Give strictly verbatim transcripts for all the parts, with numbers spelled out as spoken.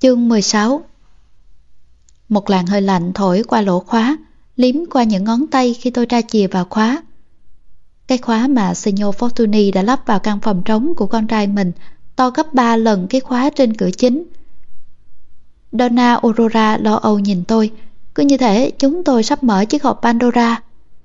Chương mười sáu. Một làn hơi lạnh thổi qua lỗ khóa, liếm qua những ngón tay khi tôi tra chìa vào khóa. Cái khóa mà Signor Fortuny đã lắp vào căn phòng trống của con trai mình to gấp ba lần cái khóa trên cửa chính. Donna Aurora lo âu nhìn tôi, cứ như thể chúng tôi sắp mở chiếc hộp Pandora.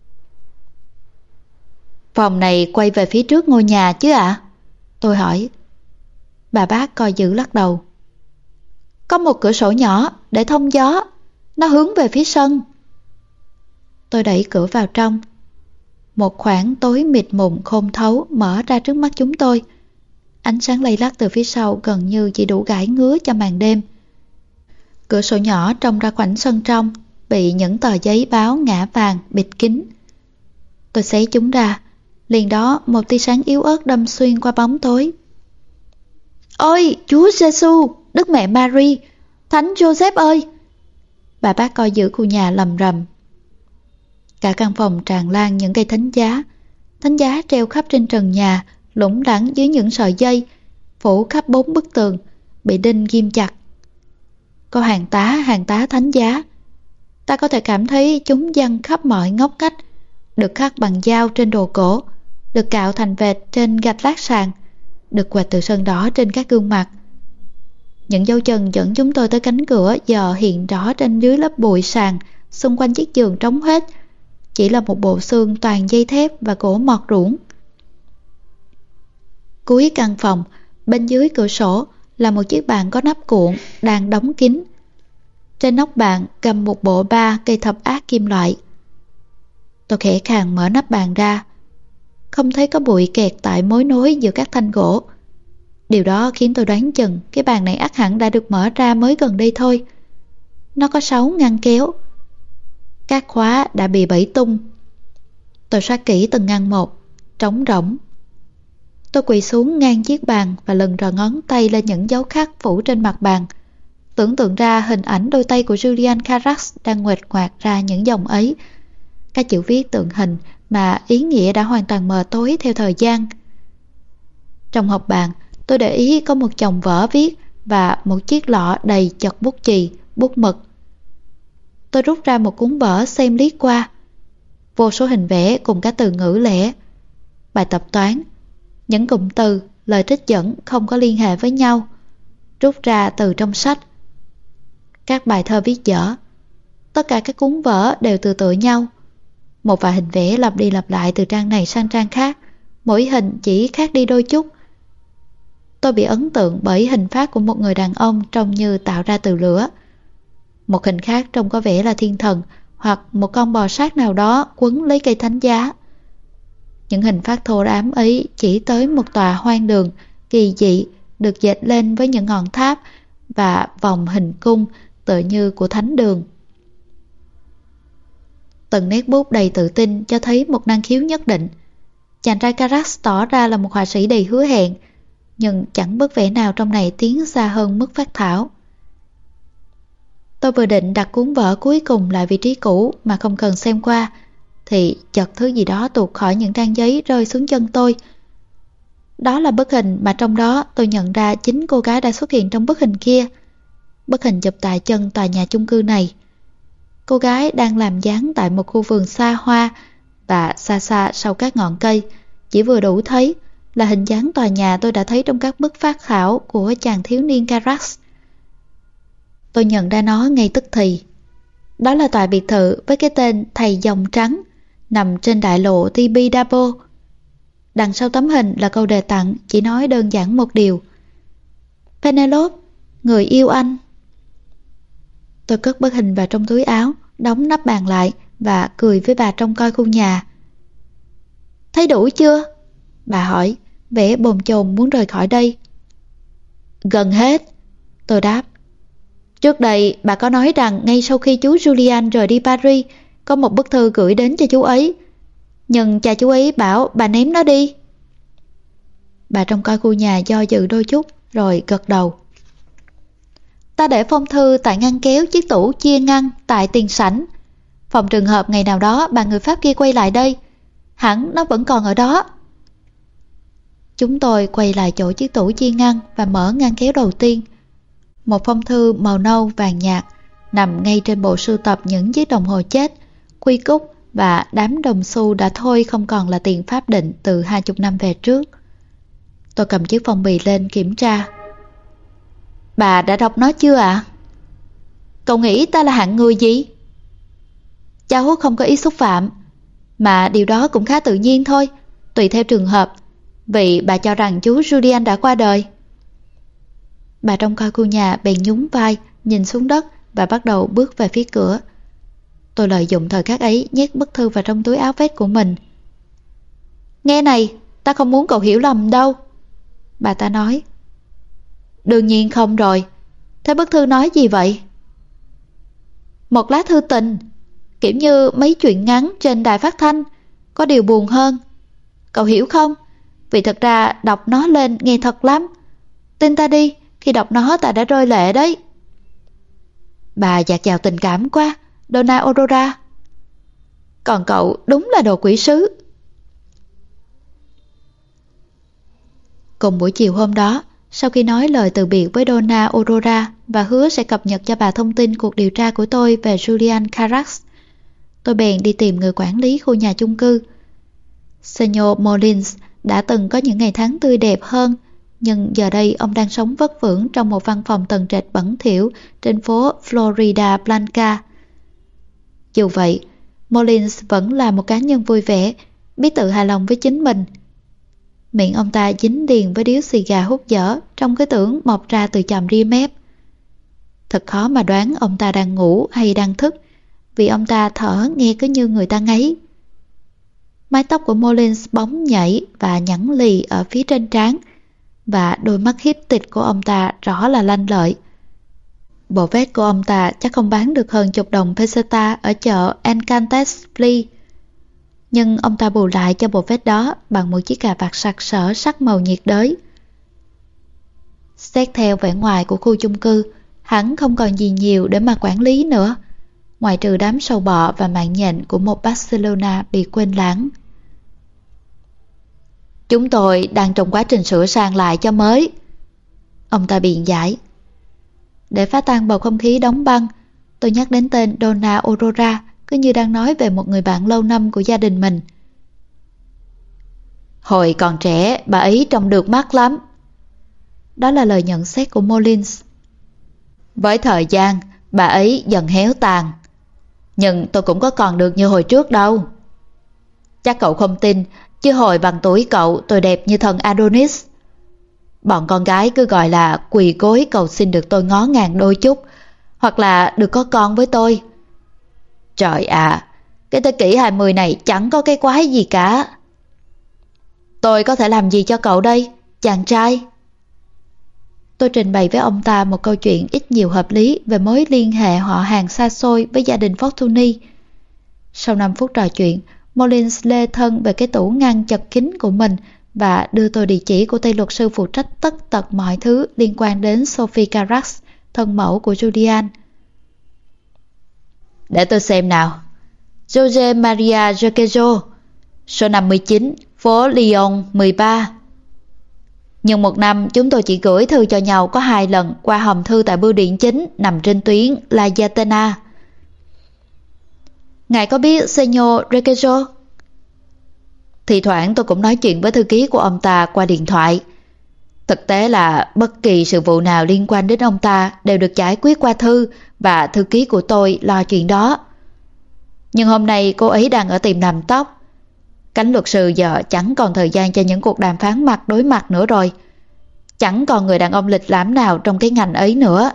Phòng này quay về phía trước ngôi nhà chứ ạ? À? Tôi hỏi. Bà bác coi giữ lắc đầu. Có một cửa sổ nhỏ để thông gió, nó hướng về phía sân. Tôi đẩy cửa vào trong. Một khoảng tối mịt mùng khôn thấu mở ra trước mắt chúng tôi. Ánh sáng lay lắc từ phía sau gần như chỉ đủ gãi ngứa cho màn đêm. Cửa sổ nhỏ trông ra khoảnh sân trong, bị những tờ giấy báo ngã vàng bịt kín. Tôi xé chúng ra, liền đó một tia sáng yếu ớt đâm xuyên qua bóng tối. Ôi, Chúa Giêsu, Đức Mẹ Mary, Thánh Joseph ơi! Bà bác coi giữ khu nhà lầm rầm. Cả căn phòng tràn lan những cây thánh giá. Thánh giá treo khắp trên trần nhà, lủng lẳng dưới những sợi dây, phủ khắp bốn bức tường, bị đinh ghim chặt. Có hàng tá hàng tá thánh giá. Ta có thể cảm thấy chúng giăng khắp mọi ngóc ngách, được khắc bằng dao trên đồ cổ, được cạo thành vệt trên gạch lát sàn, được quệt từ sơn đỏ trên các gương mặt. Những dấu chân dẫn chúng tôi tới cánh cửa giờ hiện rõ trên dưới lớp bụi sàn, xung quanh chiếc giường trống hết, chỉ là một bộ xương toàn dây thép và gỗ mọt ruỗng. Cuối căn phòng, bên dưới cửa sổ là một chiếc bàn có nắp cuộn đang đóng kín. Trên nóc bàn cầm một bộ ba cây thập ác kim loại. Tôi khẽ khàng mở nắp bàn ra, không thấy có bụi kẹt tại mối nối giữa các thanh gỗ. Điều đó khiến tôi đoán chừng cái bàn này ắt hẳn đã được mở ra mới gần đây thôi. Nó có sáu ngăn kéo. Các khóa đã bị bẫy tung. Tôi soát kỹ từng ngăn một, trống rỗng. Tôi quỳ xuống ngang chiếc bàn và lần rờ ngón tay lên những dấu khắc phủ trên mặt bàn, tưởng tượng ra hình ảnh đôi tay của Julian Carax đang nguệch ngoạc ra những dòng ấy. Các chữ viết tượng hình mà ý nghĩa đã hoàn toàn mờ tối theo thời gian. Trong hộp bàn, tôi để ý có một chồng vở viết và một chiếc lọ đầy chật bút chì, bút mực. Tôi rút ra một cuốn vở xem liếc qua. Vô số hình vẽ cùng các từ ngữ lẻ, bài tập toán, những cụm từ, lời trích dẫn không có liên hệ với nhau, rút ra từ trong sách. Các bài thơ viết dở. Tất cả các cuốn vở đều tự tựa nhau. Một vài hình vẽ lặp đi lặp lại từ trang này sang trang khác, mỗi hình chỉ khác đi đôi chút. Tôi bị ấn tượng bởi hình phát của một người đàn ông trông như tạo ra từ lửa. Một hình khác trông có vẻ là thiên thần hoặc một con bò sát nào đó quấn lấy cây thánh giá. Những hình phát thô ám ấy chỉ tới một tòa hoang đường kỳ dị được dệt lên với những ngọn tháp và vòng hình cung tựa như của thánh đường. Từng nét bút đầy tự tin cho thấy một năng khiếu nhất định. Chàng trai Carax tỏ ra là một họa sĩ đầy hứa hẹn, nhưng chẳng bức vẽ nào trong này tiến xa hơn mức phác thảo. Tôi vừa định đặt cuốn vở cuối cùng lại vị trí cũ mà không cần xem qua, thì chợt thứ gì đó tuột khỏi những trang giấy rơi xuống chân tôi. Đó là bức hình mà trong đó tôi nhận ra chính cô gái đã xuất hiện trong bức hình kia. Bức hình chụp tại chân tòa nhà chung cư này. Cô gái đang làm dáng tại một khu vườn xa hoa, và xa xa sau các ngọn cây, chỉ vừa đủ thấy là hình dáng tòa nhà tôi đã thấy trong các bức phác thảo của chàng thiếu niên Carax. Tôi nhận ra nó ngay tức thì. Đó là tòa biệt thự với cái tên Thầy Dòng Trắng, nằm trên đại lộ Tibidabo. Đằng sau tấm hình là câu đề tặng chỉ nói đơn giản một điều: Penelope, người yêu anh. Tôi cất bức hình vào trong túi áo, đóng nắp bàn lại và cười với bà trông coi khu nhà. Thấy đủ chưa? Bà hỏi, vẻ bồn chồn muốn rời khỏi đây. Gần hết, tôi đáp. Trước đây bà có nói rằng ngay sau khi chú Julian rời đi Paris, có một bức thư gửi đến cho chú ấy. Nhưng cha chú ấy bảo bà ném nó đi. Bà trông coi khu nhà do dự đôi chút rồi gật đầu. Ta để phong thư tại ngăn kéo chiếc tủ chia ngăn tại tiền sảnh. Phòng trường hợp ngày nào đó bà người Pháp kia quay lại đây, hẳn nó vẫn còn ở đó. Chúng tôi quay lại chỗ chiếc tủ chia ngăn và mở ngăn kéo đầu tiên. Một phong thư màu nâu vàng nhạt nằm ngay trên bộ sưu tập những chiếc đồng hồ chết, quy cúc và đám đồng xu đã thôi không còn là tiền pháp định từ hai chục năm về trước. Tôi cầm chiếc phong bì lên kiểm tra. Bà đã đọc nó chưa ạ? À? Cậu nghĩ ta là hạng người gì? Cháu không có ý xúc phạm, mà điều đó cũng khá tự nhiên thôi, tùy theo trường hợp, vì bà cho rằng chú Julian đã qua đời. Bà trông coi khu nhà bèn nhún vai, nhìn xuống đất và bắt đầu bước về phía cửa. Tôi lợi dụng thời khắc ấy nhét bức thư vào trong túi áo vest của mình. Nghe này, ta không muốn cậu hiểu lầm đâu, bà ta nói. Đương nhiên không rồi, thế bức thư nói gì vậy? Một lá thư tình, kiểu như mấy chuyện ngắn trên đài phát thanh, có điều buồn hơn. Cậu hiểu không? Vì thật ra đọc nó lên nghe thật lắm. Tin ta đi, khi đọc nó ta đã rơi lệ đấy. Bà dạt dào tình cảm quá, Donna Aurora. Còn cậu đúng là đồ quỷ sứ. Cùng buổi chiều hôm đó, sau khi nói lời từ biệt với Donna Aurora và hứa sẽ cập nhật cho bà thông tin cuộc điều tra của tôi về Julian Carax, tôi bèn đi tìm người quản lý khu nhà chung cư. Senor Mullins đã từng có những ngày tháng tươi đẹp hơn, nhưng giờ đây ông đang sống vất vưởng trong một văn phòng tầng trệt bẩn thỉu trên phố Florida Blanca. Dù vậy, Mullins vẫn là một cá nhân vui vẻ, biết tự hài lòng với chính mình. Miệng ông ta dính liền với điếu xì gà hút dở trong cái tưởng mọc ra từ chòm ria mép. Thật khó mà đoán ông ta đang ngủ hay đang thức, vì ông ta thở nghe cứ như người ta ngáy. Mái tóc của Mullins bóng nhảy và nhẵn lì ở phía trên trán, và đôi mắt hiếp tịt của ông ta rõ là lanh lợi. Bộ vest của ông ta chắc không bán được hơn chục đồng peseta ở chợ Encantes Flea. Nhưng ông ta bù lại cho bộ vest đó bằng một chiếc cà vạt sặc sỡ sắc màu nhiệt đới. Xét theo vẻ ngoài của khu chung cư, hắn không còn gì nhiều để mà quản lý nữa, ngoại trừ đám sâu bọ và mạng nhện của một Barcelona bị quên lãng. Chúng tôi đang trong quá trình sửa sang lại cho mới, ông ta biện giải. Để phá tan bầu không khí đóng băng, tôi nhắc đến tên Donna Aurora, cứ như đang nói về một người bạn lâu năm của gia đình mình. Hồi còn trẻ, bà ấy trông được mắt lắm. Đó là lời nhận xét của Mullins. Với thời gian, bà ấy dần héo tàn. Nhưng tôi cũng có còn được như hồi trước đâu. Chắc cậu không tin, chứ hồi bằng tuổi cậu tôi đẹp như thần Adonis. Bọn con gái cứ gọi là quỳ gối cầu xin được tôi ngó ngàng đôi chút, hoặc là được có con với tôi. Trời ạ, à, cái thế kỷ hai mươi này chẳng có cái quái gì cả. Tôi có thể làm gì cho cậu đây, chàng trai? Tôi trình bày với ông ta một câu chuyện ít nhiều hợp lý về mối liên hệ họ hàng xa xôi với gia đình Fortuny. Sau năm phút trò chuyện, Mullins lê thân về cái tủ ngăn chật kín của mình và đưa tôi địa chỉ của tay luật sư phụ trách tất tật mọi thứ liên quan đến Sophie Carax, thân mẫu của Julian. Để tôi xem nào. Jose Maria Joquejo, số năm mươi chín, phố Lyon mười ba. Nhưng một năm chúng tôi chỉ gửi thư cho nhau có hai lần qua hòm thư tại bưu điện chính nằm trên tuyến La Yatena. Ngài có biết Senor Joquejo? Thì thoảng tôi cũng nói chuyện với thư ký của ông ta qua điện thoại. Thực tế là bất kỳ sự vụ nào liên quan đến ông ta đều được giải quyết qua thư, và thư ký của tôi lo chuyện đó. Nhưng hôm nay cô ấy đang ở tiệm làm tóc. Cánh luật sư giờ chẳng còn thời gian cho những cuộc đàm phán mặt đối mặt nữa rồi. Chẳng còn người đàn ông lịch lãm nào trong cái ngành ấy nữa.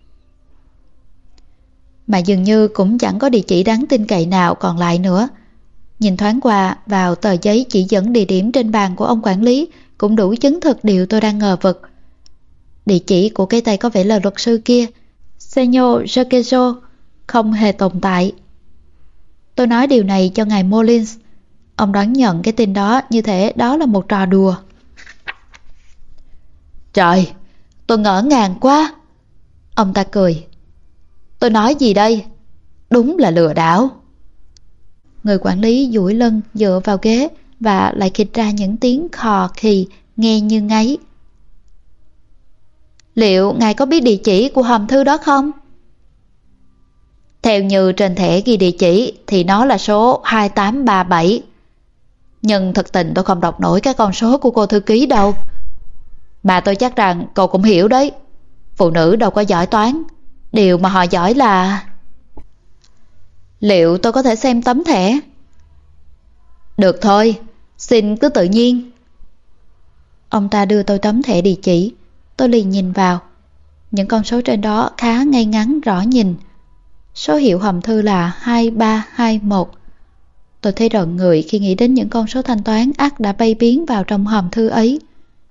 Mà dường như cũng chẳng có địa chỉ đáng tin cậy nào còn lại nữa. Nhìn thoáng qua vào tờ giấy chỉ dẫn địa điểm trên bàn của ông quản lý cũng đủ chứng thực điều tôi đang ngờ vực. Địa chỉ của cái tay có vẻ là luật sư kia, Senor Joquejo, không hề tồn tại. Tôi nói điều này cho ngài Mullins. Ông đón nhận cái tin đó như thể đó là một trò đùa. Trời, tôi ngỡ ngàng quá. Ông ta cười. Tôi nói gì đây? Đúng là lừa đảo. Người quản lý duỗi lưng dựa vào ghế và lại khịt ra những tiếng khò khì nghe như ngáy. Liệu ngài có biết địa chỉ của hòm thư đó không? Theo như trên thẻ ghi địa chỉ thì nó là số hai tám ba bảy. Nhưng thực tình tôi không đọc nổi các con số của cô thư ký đâu. Mà tôi chắc rằng cậu cũng hiểu đấy. Phụ nữ đâu có giỏi toán. Điều mà họ giỏi là... Liệu tôi có thể xem tấm thẻ? Được thôi, xin cứ tự nhiên. Ông ta đưa tôi tấm thẻ địa chỉ. Tôi liền nhìn vào. Những con số trên đó khá ngay ngắn rõ nhìn. Số hiệu hòm thư là hai ba hai một. Tôi thấy rợn người khi nghĩ đến những con số thanh toán ắt đã bay biến vào trong hòm thư ấy.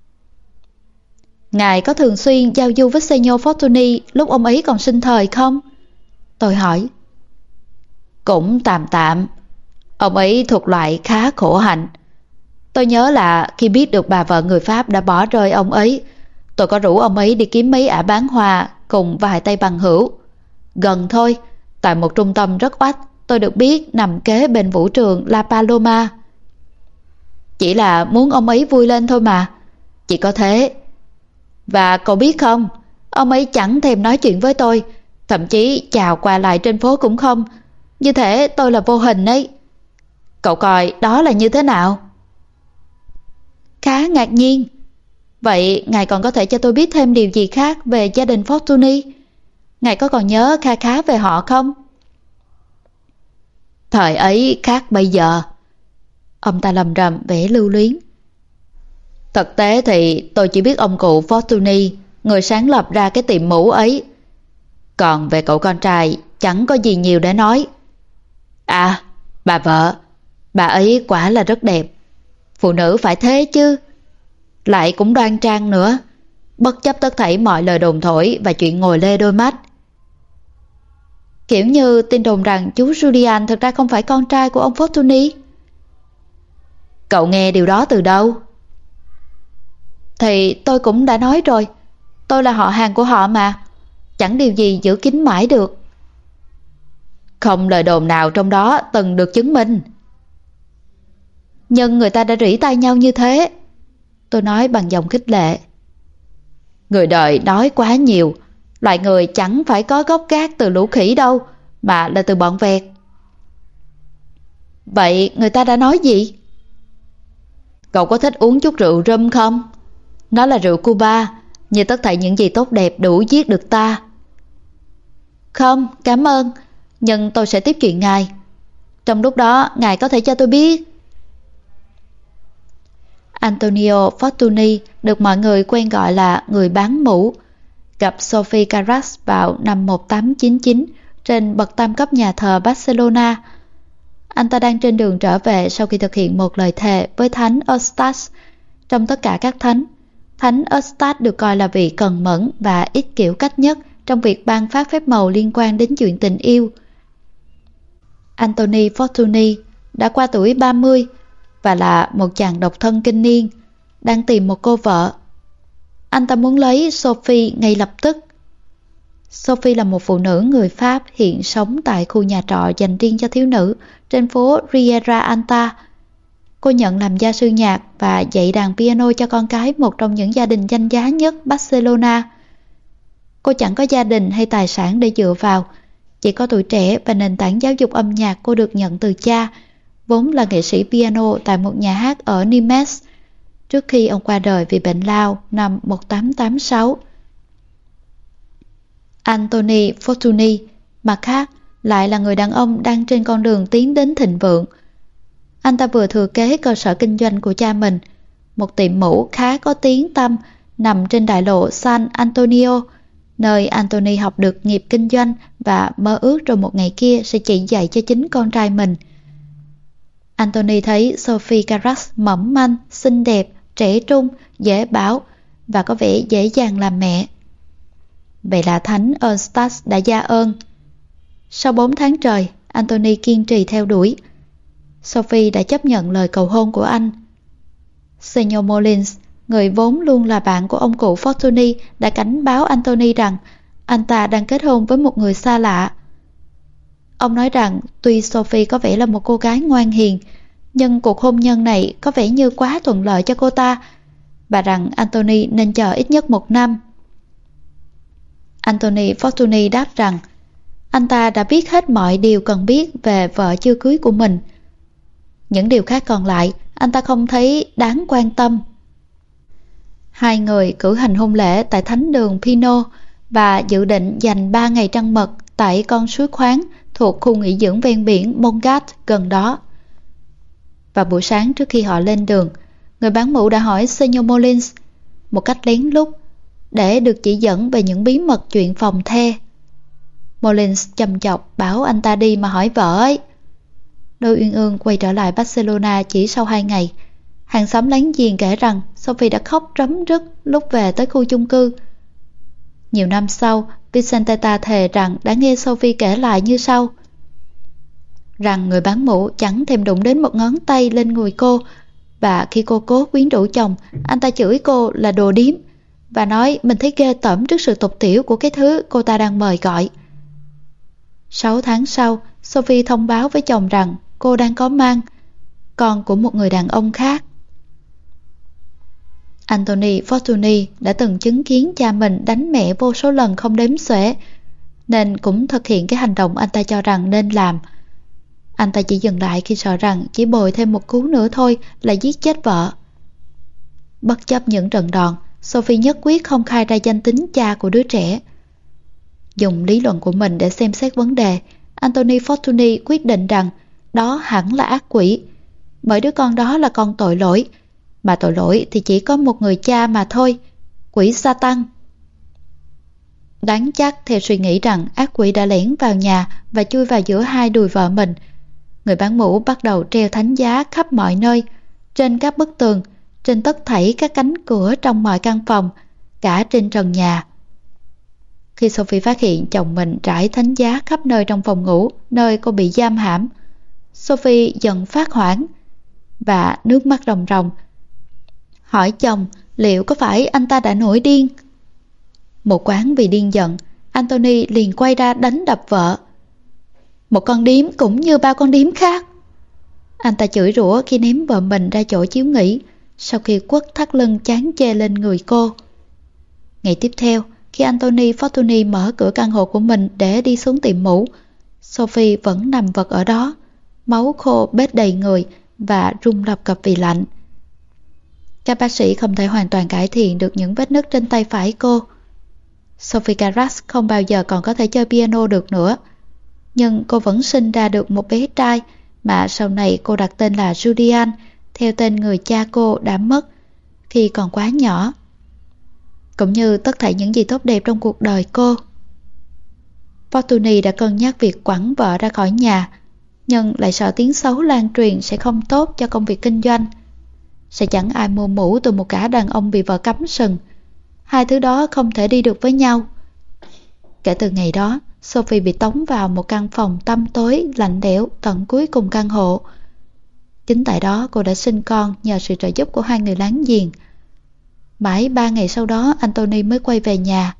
Ngài có thường xuyên giao du với Senor Fortuny lúc ông ấy còn sinh thời không? Tôi hỏi. Cũng tạm tạm. Ông ấy thuộc loại khá khổ hạnh. Tôi nhớ là khi biết được bà vợ người Pháp đã bỏ rơi ông ấy, tôi có rủ ông ấy đi kiếm mấy ả bán hoa cùng vài tay bằng hữu. Gần thôi, tại một trung tâm rất oách, tôi được biết nằm kế bên vũ trường La Paloma. Chỉ là muốn ông ấy vui lên thôi mà. Chỉ có thế. Và cậu biết không, ông ấy chẳng thèm nói chuyện với tôi, thậm chí chào qua lại trên phố cũng không. Như thể tôi là vô hình ấy. Cậu coi đó là như thế nào? Khá ngạc nhiên. Vậy ngài còn có thể cho tôi biết thêm điều gì khác về gia đình Fortuny? Ngài có còn nhớ kha khá về họ không? Thời ấy khác bây giờ. Ông ta lầm rầm vẻ lưu luyến. Thực tế thì tôi chỉ biết ông cụ Fortuny, người sáng lập ra cái tiệm mũ ấy. Còn về cậu con trai chẳng có gì nhiều để nói. À, bà vợ, bà ấy quả là rất đẹp. Phụ nữ phải thế chứ. Lại cũng đoan trang nữa, bất chấp tất thảy mọi lời đồn thổi và chuyện ngồi lê đôi mắt. Kiểu như tin đồn rằng chú Julian thực ra không phải con trai của ông Fortuny. Cậu nghe điều đó từ đâu? Thì tôi cũng đã nói rồi, tôi là họ hàng của họ mà. Chẳng điều gì giữ kín mãi được. Không lời đồn nào trong đó từng được chứng minh. Nhưng người ta đã rỉ tai nhau như thế. Tôi nói bằng giọng khích lệ. Người đời nói quá nhiều. Loại người chẳng phải có gốc gác từ lũ khỉ đâu, mà là từ bọn vẹt. Vậy người ta đã nói gì? Cậu có thích uống chút rượu rum không? Nó là rượu Cuba, như tất thảy những gì tốt đẹp đủ giết được ta. Không, cảm ơn, nhưng tôi sẽ tiếp chuyện ngài. Trong lúc đó, ngài có thể cho tôi biết. Antonio Fortuny được mọi người quen gọi là người bán mũ, gặp Sophie Carras vào năm một tám chín chín trên bậc tam cấp nhà thờ Barcelona. Anh ta đang trên đường trở về sau khi thực hiện một lời thề với thánh Eustace. Trong tất cả các thánh, thánh Eustace được coi là vị cần mẫn và ít kiểu cách nhất trong việc ban phát phép màu liên quan đến chuyện tình yêu. Anthony Fortuny đã qua tuổi ba mươi và là một chàng độc thân kinh niên, đang tìm một cô vợ. Anh ta muốn lấy Sophie ngay lập tức. Sophie là một phụ nữ người Pháp hiện sống tại khu nhà trọ dành riêng cho thiếu nữ trên phố Riera Alta. Cô nhận làm gia sư nhạc và dạy đàn piano cho con cái một trong những gia đình danh giá nhất Barcelona. Cô chẳng có gia đình hay tài sản để dựa vào, chỉ có tuổi trẻ và nền tảng giáo dục âm nhạc cô được nhận từ cha, vốn là nghệ sĩ piano tại một nhà hát ở Nimes, trước khi ông qua đời vì bệnh lao năm một tám tám sáu. Anthony Fortuny, mặt khác, lại là người đàn ông đang trên con đường tiến đến thịnh vượng. Anh ta vừa thừa kế cơ sở kinh doanh của cha mình, một tiệm mũ khá có tiếng tăm nằm trên đại lộ San Antonio, nơi Anthony học được nghiệp kinh doanh và mơ ước rồi một ngày kia sẽ chỉ dạy cho chính con trai mình. Anthony thấy Sophie Carras mỏng manh, xinh đẹp, trẻ trung, dễ bảo và có vẻ dễ dàng làm mẹ. Vậy là thánh Eustace đã gia ơn. Sau bốn tháng trời, Anthony kiên trì theo đuổi. Sophie đã chấp nhận lời cầu hôn của anh. Senor Molins, người vốn luôn là bạn của ông cụ Fortuny, đã cảnh báo Anthony rằng anh ta đang kết hôn với một người xa lạ. Ông nói rằng tuy Sophie có vẻ là một cô gái ngoan hiền, nhưng cuộc hôn nhân này có vẻ như quá thuận lợi cho cô ta, và rằng Anthony nên chờ ít nhất một năm. Anthony Fortuny đáp rằng anh ta đã biết hết mọi điều cần biết về vợ chưa cưới của mình. Những điều khác còn lại anh ta không thấy đáng quan tâm. Hai người cử hành hôn lễ tại thánh đường Pinot và dự định dành ba ngày trăng mật tại con suối khoáng thuộc khu nghỉ dưỡng ven biển Montgat gần đó. Vào buổi sáng trước khi họ lên đường, người bán mũ đã hỏi Senor Mullins một cách lén lút để được chỉ dẫn về những bí mật chuyện phòng the. Mullins chăm chọc bảo anh ta đi mà hỏi vợ ấy. Đôi uyên ương quay trở lại Barcelona chỉ sau hai ngày. Hàng xóm láng giềng kể rằng Sophie đã khóc rấm rứt lúc về tới khu chung cư. Nhiều năm sau, Vicenteta thề rằng đã nghe Sophie kể lại như sau: rằng người bán mũ chẳng thèm đụng đến một ngón tay lên người cô, và khi cô cố quyến rũ chồng, anh ta chửi cô là đồ điếm và nói mình thấy ghê tởm trước sự tục tiểu của cái thứ cô ta đang mời gọi. Sáu tháng sau, Sophie thông báo với chồng rằng cô đang có mang, con của một người đàn ông khác. Anthony Fortuny đã từng chứng kiến cha mình đánh mẹ vô số lần không đếm xuể, nên cũng thực hiện cái hành động anh ta cho rằng nên làm. Anh ta chỉ dừng lại khi sợ rằng chỉ bồi thêm một cú nữa thôi là giết chết vợ. Bất chấp những trận đòn, Sophie nhất quyết không khai ra danh tính cha của đứa trẻ. Dùng lý luận của mình để xem xét vấn đề, Anthony Fortuny quyết định rằng đó hẳn là ác quỷ, bởi đứa con đó là con tội lỗi, mà tội lỗi thì chỉ có một người cha mà thôi, quỷ Satan. Đáng chắc theo suy nghĩ rằng ác quỷ đã lẻn vào nhà và chui vào giữa hai đùi vợ mình, người bán mũ bắt đầu treo thánh giá khắp mọi nơi, trên các bức tường, trên tất thảy các cánh cửa trong mọi căn phòng, cả trên trần nhà. Khi Sophie phát hiện chồng mình trải thánh giá khắp nơi trong phòng ngủ, nơi cô bị giam hãm, Sophie giận phát hoảng và nước mắt ròng ròng, hỏi chồng liệu có phải anh ta đã nổi điên. Một quán vì điên giận, Anthony liền quay ra đánh đập vợ. Một con điếm cũng như bao con điếm khác. Anh ta chửi rủa khi ném vợ mình ra chỗ chiếu nghỉ, sau khi quất thắt lưng chán chê lên người cô. Ngày tiếp theo, khi Anthony Fortuny mở cửa căn hộ của mình để đi xuống tiệm mũ, Sophie vẫn nằm vật ở đó, máu khô bết đầy người và run lập cập vì lạnh. Các bác sĩ không thể hoàn toàn cải thiện được những vết nứt trên tay phải cô. Sophie Carras không bao giờ còn có thể chơi piano được nữa, nhưng cô vẫn sinh ra được một bé trai mà sau này cô đặt tên là Julian, theo tên người cha cô đã mất khi còn quá nhỏ, cũng như tất thảy những gì tốt đẹp trong cuộc đời cô. Fortuny đã cân nhắc việc quẳng vợ ra khỏi nhà, nhưng lại sợ tiếng xấu lan truyền sẽ không tốt cho công việc kinh doanh. Sẽ chẳng ai mua mũ từ một gã đàn ông bị vợ cấm sừng. Hai thứ đó không thể đi được với nhau. Kể từ ngày đó, Sophie bị tống vào một căn phòng tăm tối, lạnh lẽo tận cuối cùng căn hộ. Chính tại đó cô đã sinh con nhờ sự trợ giúp của hai người láng giềng. Mãi ba ngày sau đó, Anthony mới quay về nhà.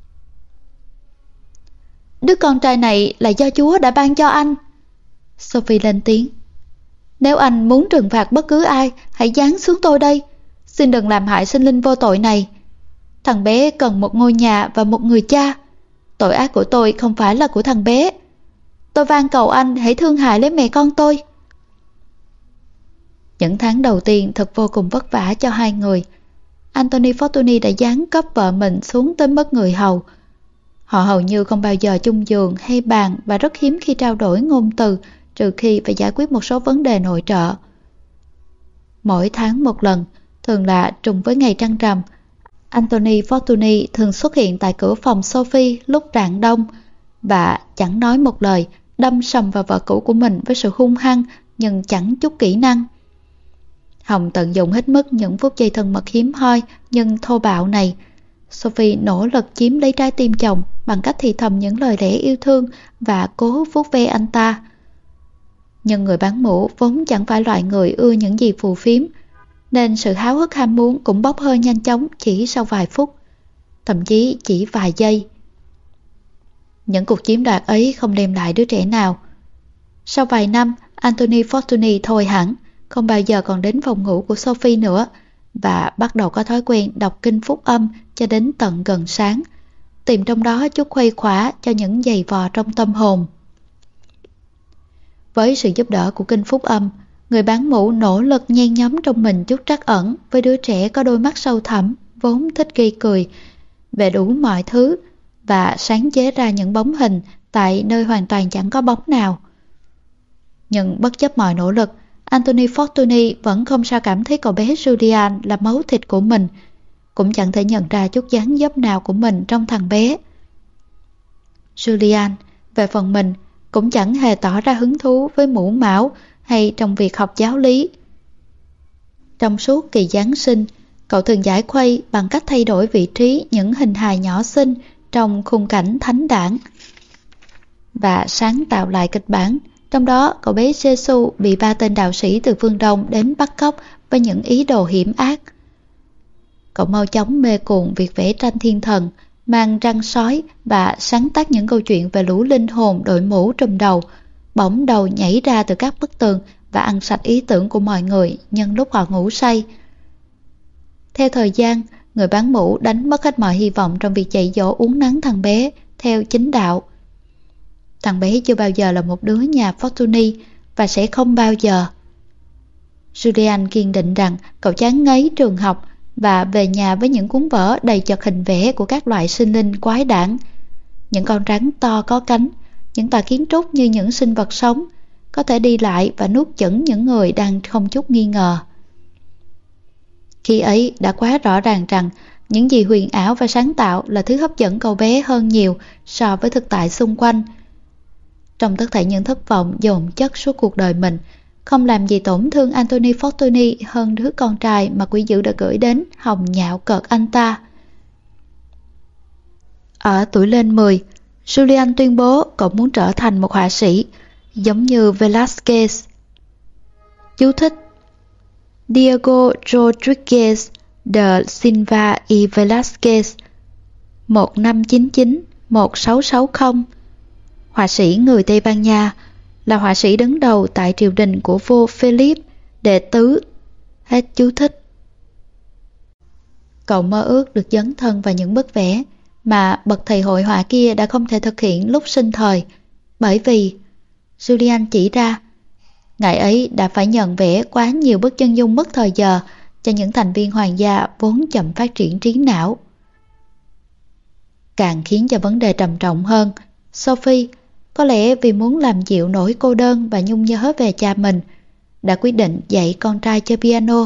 Đứa con trai này là do Chúa đã ban cho anh, Sophie lên tiếng. Nếu anh muốn trừng phạt bất cứ ai, hãy giáng xuống tôi đây. Xin đừng làm hại sinh linh vô tội này. Thằng bé cần một ngôi nhà và một người cha. Tội ác của tôi không phải là của thằng bé. Tôi van cầu anh hãy thương hại lấy mẹ con tôi. Những tháng đầu tiên thật vô cùng vất vả cho hai người. Anthony Fortuny đã giáng cấp vợ mình xuống tới mất người hầu. Họ hầu như không bao giờ chung giường hay bàn và rất hiếm khi trao đổi ngôn từ, trừ khi phải giải quyết một số vấn đề nội trợ. Mỗi tháng một lần, thường là trùng với ngày trăng rằm, Anthony Fortuny thường xuất hiện tại cửa phòng Sophie lúc rạng đông và chẳng nói một lời, đâm sầm vào vợ cũ của mình với sự hung hăng nhưng chẳng chút kỹ năng. Hồng tận dụng hết mức những phút giây thân mật hiếm hoi nhưng thô bạo này. Sophie nỗ lực chiếm lấy trái tim chồng bằng cách thì thầm những lời lẽ yêu thương và cố vuốt ve anh ta. Nhưng người bán mũ vốn chẳng phải loại người ưa những gì phù phiếm, nên sự háo hức ham muốn cũng bốc hơi nhanh chóng chỉ sau vài phút, thậm chí chỉ vài giây. Những cuộc chiếm đoạt ấy không đem lại đứa trẻ nào. Sau vài năm, Anthony Fortuny thôi hẳn, không bao giờ còn đến phòng ngủ của Sophie nữa và bắt đầu có thói quen đọc kinh phúc âm cho đến tận gần sáng. tìm trong đó chút khuây khỏa cho những giày vò trong tâm hồn. Với sự giúp đỡ của kinh phúc âm, người bán mũ nỗ lực nhen nhóm trong mình chút trắc ẩn với đứa trẻ có đôi mắt sâu thẳm, vốn thích gây cười về đủ mọi thứ và sáng chế ra những bóng hình tại nơi hoàn toàn chẳng có bóng nào. Nhưng bất chấp mọi nỗ lực, Anthony Fortuny vẫn không sao cảm thấy cậu bé Julian là máu thịt của mình, cũng chẳng thể nhận ra chút dáng dấp nào của mình trong thằng bé. Julian, về phần mình, cũng chẳng hề tỏ ra hứng thú với mũ mão hay trong việc học giáo lý. Trong suốt kỳ Giáng sinh, cậu thường giải khuây bằng cách thay đổi vị trí những hình hài nhỏ xinh trong khung cảnh thánh đản và sáng tạo lại kịch bản. Trong đó, cậu bé Giê-xu bị ba tên đạo sĩ từ phương Đông đến bắt cóc với những ý đồ hiểm ác. Cậu mau chóng mê cuồng việc vẽ tranh thiên thần, mang răng sói và sáng tác những câu chuyện về lũ linh hồn đội mũ trùm đầu, bỗng đầu nhảy ra từ các bức tường và ăn sạch ý tưởng của mọi người nhân lúc họ ngủ say. Theo thời gian, người bán mũ đánh mất hết mọi hy vọng trong việc dạy dỗ uốn nắn thằng bé theo chính đạo. Thằng bé chưa bao giờ là một đứa nhà Fortuny và sẽ không bao giờ. Julian kiên định rằng cậu chán ngấy trường học và về nhà với những cuốn vở đầy chật hình vẽ của các loại sinh linh quái đản, những con rắn to có cánh, những tòa kiến trúc như những sinh vật sống, có thể đi lại và nuốt chửng những người đang không chút nghi ngờ. Khi ấy đã quá rõ ràng rằng những gì huyền ảo và sáng tạo là thứ hấp dẫn cậu bé hơn nhiều so với thực tại xung quanh. Trong tất cả những thất vọng dồn chất suốt cuộc đời mình, không làm gì tổn thương Anthony Fortuny hơn đứa con trai mà quỷ dữ đã gửi đến hòng nhạo cợt anh ta. Ở tuổi lên mười, Julian tuyên bố cậu muốn trở thành một họa sĩ, giống như Velázquez. Chú thích: Diego Rodríguez de Silva y Velázquez, một năm chín chín đến một sáu sáu không, họa sĩ người Tây Ban Nha, là họa sĩ đứng đầu tại triều đình của vua Philip đệ tứ. Hết chú thích. Cậu mơ ước được dấn thân vào những bức vẽ mà bậc thầy hội họa kia đã không thể thực hiện lúc sinh thời, bởi vì, Julian chỉ ra, ngài ấy đã phải nhận vẽ quá nhiều bức chân dung mất thời giờ cho những thành viên hoàng gia vốn chậm phát triển trí não. Càng khiến cho vấn đề trầm trọng hơn, Sophie, có lẽ vì muốn làm dịu nỗi cô đơn và nhung nhớ về cha mình, đã quyết định dạy con trai chơi piano.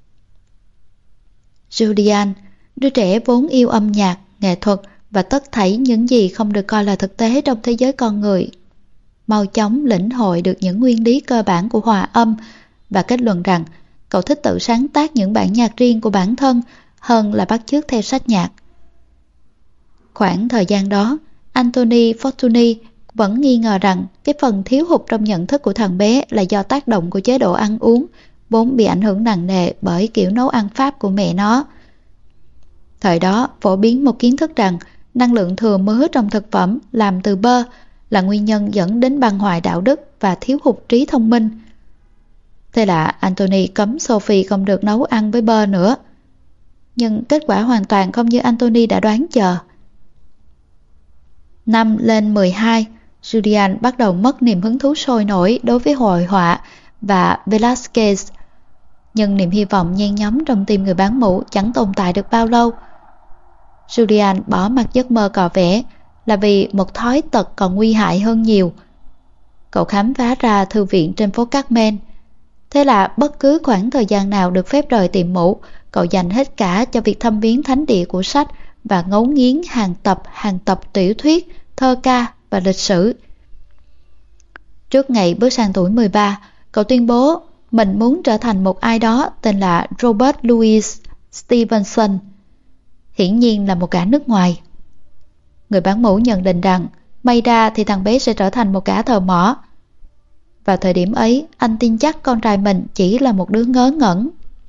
Julian, đứa trẻ vốn yêu âm nhạc, nghệ thuật và tất thảy những gì không được coi là thực tế trong thế giới con người, mau chóng lĩnh hội được những nguyên lý cơ bản của hòa âm và kết luận rằng cậu thích tự sáng tác những bản nhạc riêng của bản thân hơn là bắt chước theo sách nhạc. Khoảng thời gian đó, Anthony Fortuny vẫn nghi ngờ rằng cái phần thiếu hụt trong nhận thức của thằng bé là do tác động của chế độ ăn uống, vốn bị ảnh hưởng nặng nề bởi kiểu nấu ăn Pháp của mẹ nó. Thời đó phổ biến một kiến thức rằng năng lượng thừa mứa trong thực phẩm làm từ bơ là nguyên nhân dẫn đến băng hoại đạo đức và thiếu hụt trí thông minh. Thế là Anthony cấm Sophie không được nấu ăn với bơ nữa. Nhưng kết quả hoàn toàn không như Anthony đã đoán chờ. Năm lên mười hai, Julian bắt đầu mất niềm hứng thú sôi nổi đối với hội họa và Velázquez. Nhưng niềm hy vọng nhen nhóm trong tim người bán mũ chẳng tồn tại được bao lâu. Julian bỏ mặc giấc mơ cò vẽ là vì một thói tật còn nguy hại hơn nhiều. Cậu khám phá ra thư viện trên phố Carmen. Thế là bất cứ khoảng thời gian nào được phép rời tiệm mũ, cậu dành hết cả cho việc thăm viếng thánh địa của sách và ngấu nghiến hàng tập hàng tập tiểu thuyết, thơ ca và lịch sử. Trước ngày bước sang tuổi mười ba, cậu tuyên bố mình muốn trở thành một ai đó tên là Robert Louis Stevenson, hiển nhiên là một gã nước ngoài. Người bán mũ nhận định rằng may ra thì thằng bé sẽ trở thành một gã thợ mỏ. Vào thời điểm ấy, anh tin chắc con trai mình chỉ là một đứa ngớ ngẩn.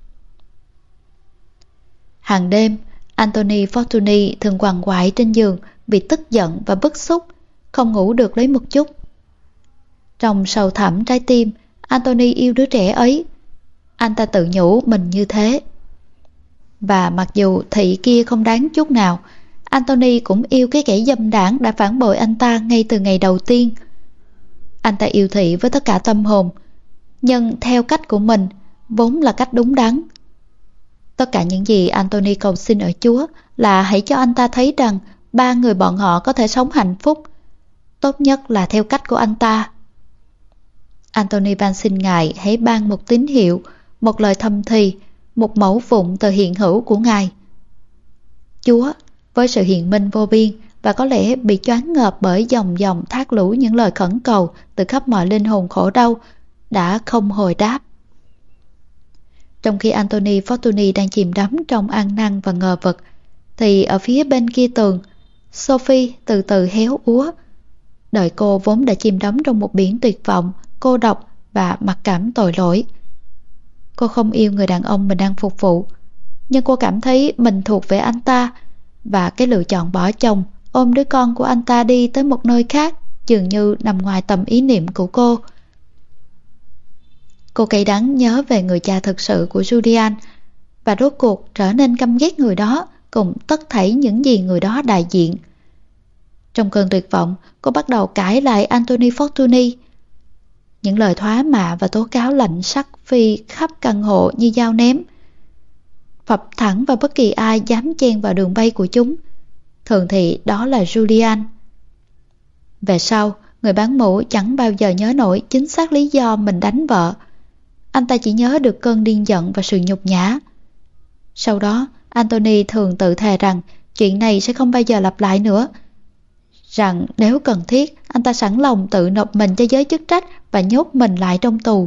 Hàng đêm, Anthony Fortuny thường quằn quại trên giường vì tức giận và bức xúc, không ngủ được lấy một chút. Trong sâu thẳm trái tim, Anthony yêu đứa trẻ ấy. Anh ta tự nhủ mình như thế. Và mặc dù thị kia không đáng chút nào, Anthony cũng yêu cái kẻ dâm đảng đã phản bội anh ta ngay từ ngày đầu tiên. Anh ta yêu thị với tất cả tâm hồn, nhưng theo cách của mình, vốn là cách đúng đắn. Tất cả những gì Anthony cầu xin ở Chúa là hãy cho anh ta thấy rằng ba người bọn họ có thể sống hạnh phúc, tốt nhất là theo cách của anh ta. Anthony van xin Ngài hãy ban một tín hiệu, một lời thầm thì, một mẫu vụn từ hiện hữu của Ngài. Chúa, với sự hiền minh vô biên và có lẽ bị choáng ngợp bởi dòng dòng thác lũ những lời khẩn cầu từ khắp mọi linh hồn khổ đau, đã không hồi đáp. Trong khi Anthony Fortuny đang chìm đắm trong ăn năn và ngờ vực, thì ở phía bên kia tường, Sophie từ từ héo úa. Đời cô vốn đã chìm đắm trong một biển tuyệt vọng, cô độc và mặc cảm tội lỗi. Cô không yêu người đàn ông mình đang phục vụ, nhưng cô cảm thấy mình thuộc về anh ta, và cái lựa chọn bỏ chồng, ôm đứa con của anh ta đi tới một nơi khác dường như nằm ngoài tầm ý niệm của cô. Cô cay đắng nhớ về người cha thực sự của Julian, và rốt cuộc trở nên căm ghét người đó cùng tất thảy những gì người đó đại diện. Trong cơn tuyệt vọng, cô bắt đầu cãi lại Anthony Fortuny. Những lời thoá mạ và tố cáo lạnh sắc phi khắp căn hộ như dao ném, phập thẳng vào bất kỳ ai dám chen vào đường bay của chúng. Thường thì đó là Julian. Về sau, người bán mũ chẳng bao giờ nhớ nổi chính xác lý do mình đánh vợ. Anh ta chỉ nhớ được cơn điên giận và sự nhục nhã. Sau đó, Anthony thường tự thề rằng chuyện này sẽ không bao giờ lặp lại nữa. Rằng nếu cần thiết, anh ta sẵn lòng tự nộp mình cho giới chức trách và nhốt mình lại trong tù.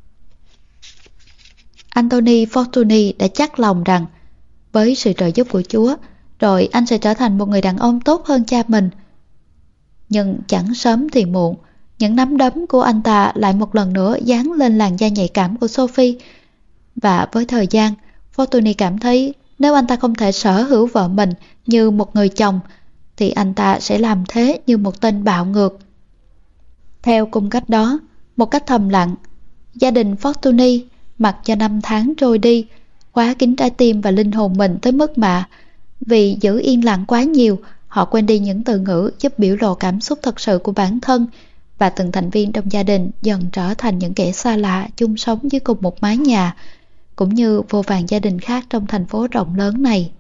Anthony Fortuny đã chắc lòng rằng với sự trợ giúp của Chúa, rồi anh sẽ trở thành một người đàn ông tốt hơn cha mình. Nhưng chẳng sớm thì muộn, những nắm đấm của anh ta lại một lần nữa dán lên làn da nhạy cảm của Sophie. Và với thời gian, Fortuny cảm thấy nếu anh ta không thể sở hữu vợ mình như một người chồng, thì anh ta sẽ làm thế như một tên bạo ngược. Theo cung cách đó, một cách thầm lặng, gia đình Fortuny mặc cho năm tháng trôi đi, khóa kín trái tim và linh hồn mình tới mức mà vì giữ yên lặng quá nhiều, họ quên đi những từ ngữ giúp biểu lộ cảm xúc thật sự của bản thân, và từng thành viên trong gia đình dần trở thành những kẻ xa lạ chung sống dưới cùng một mái nhà, cũng như vô vàn gia đình khác trong thành phố rộng lớn này.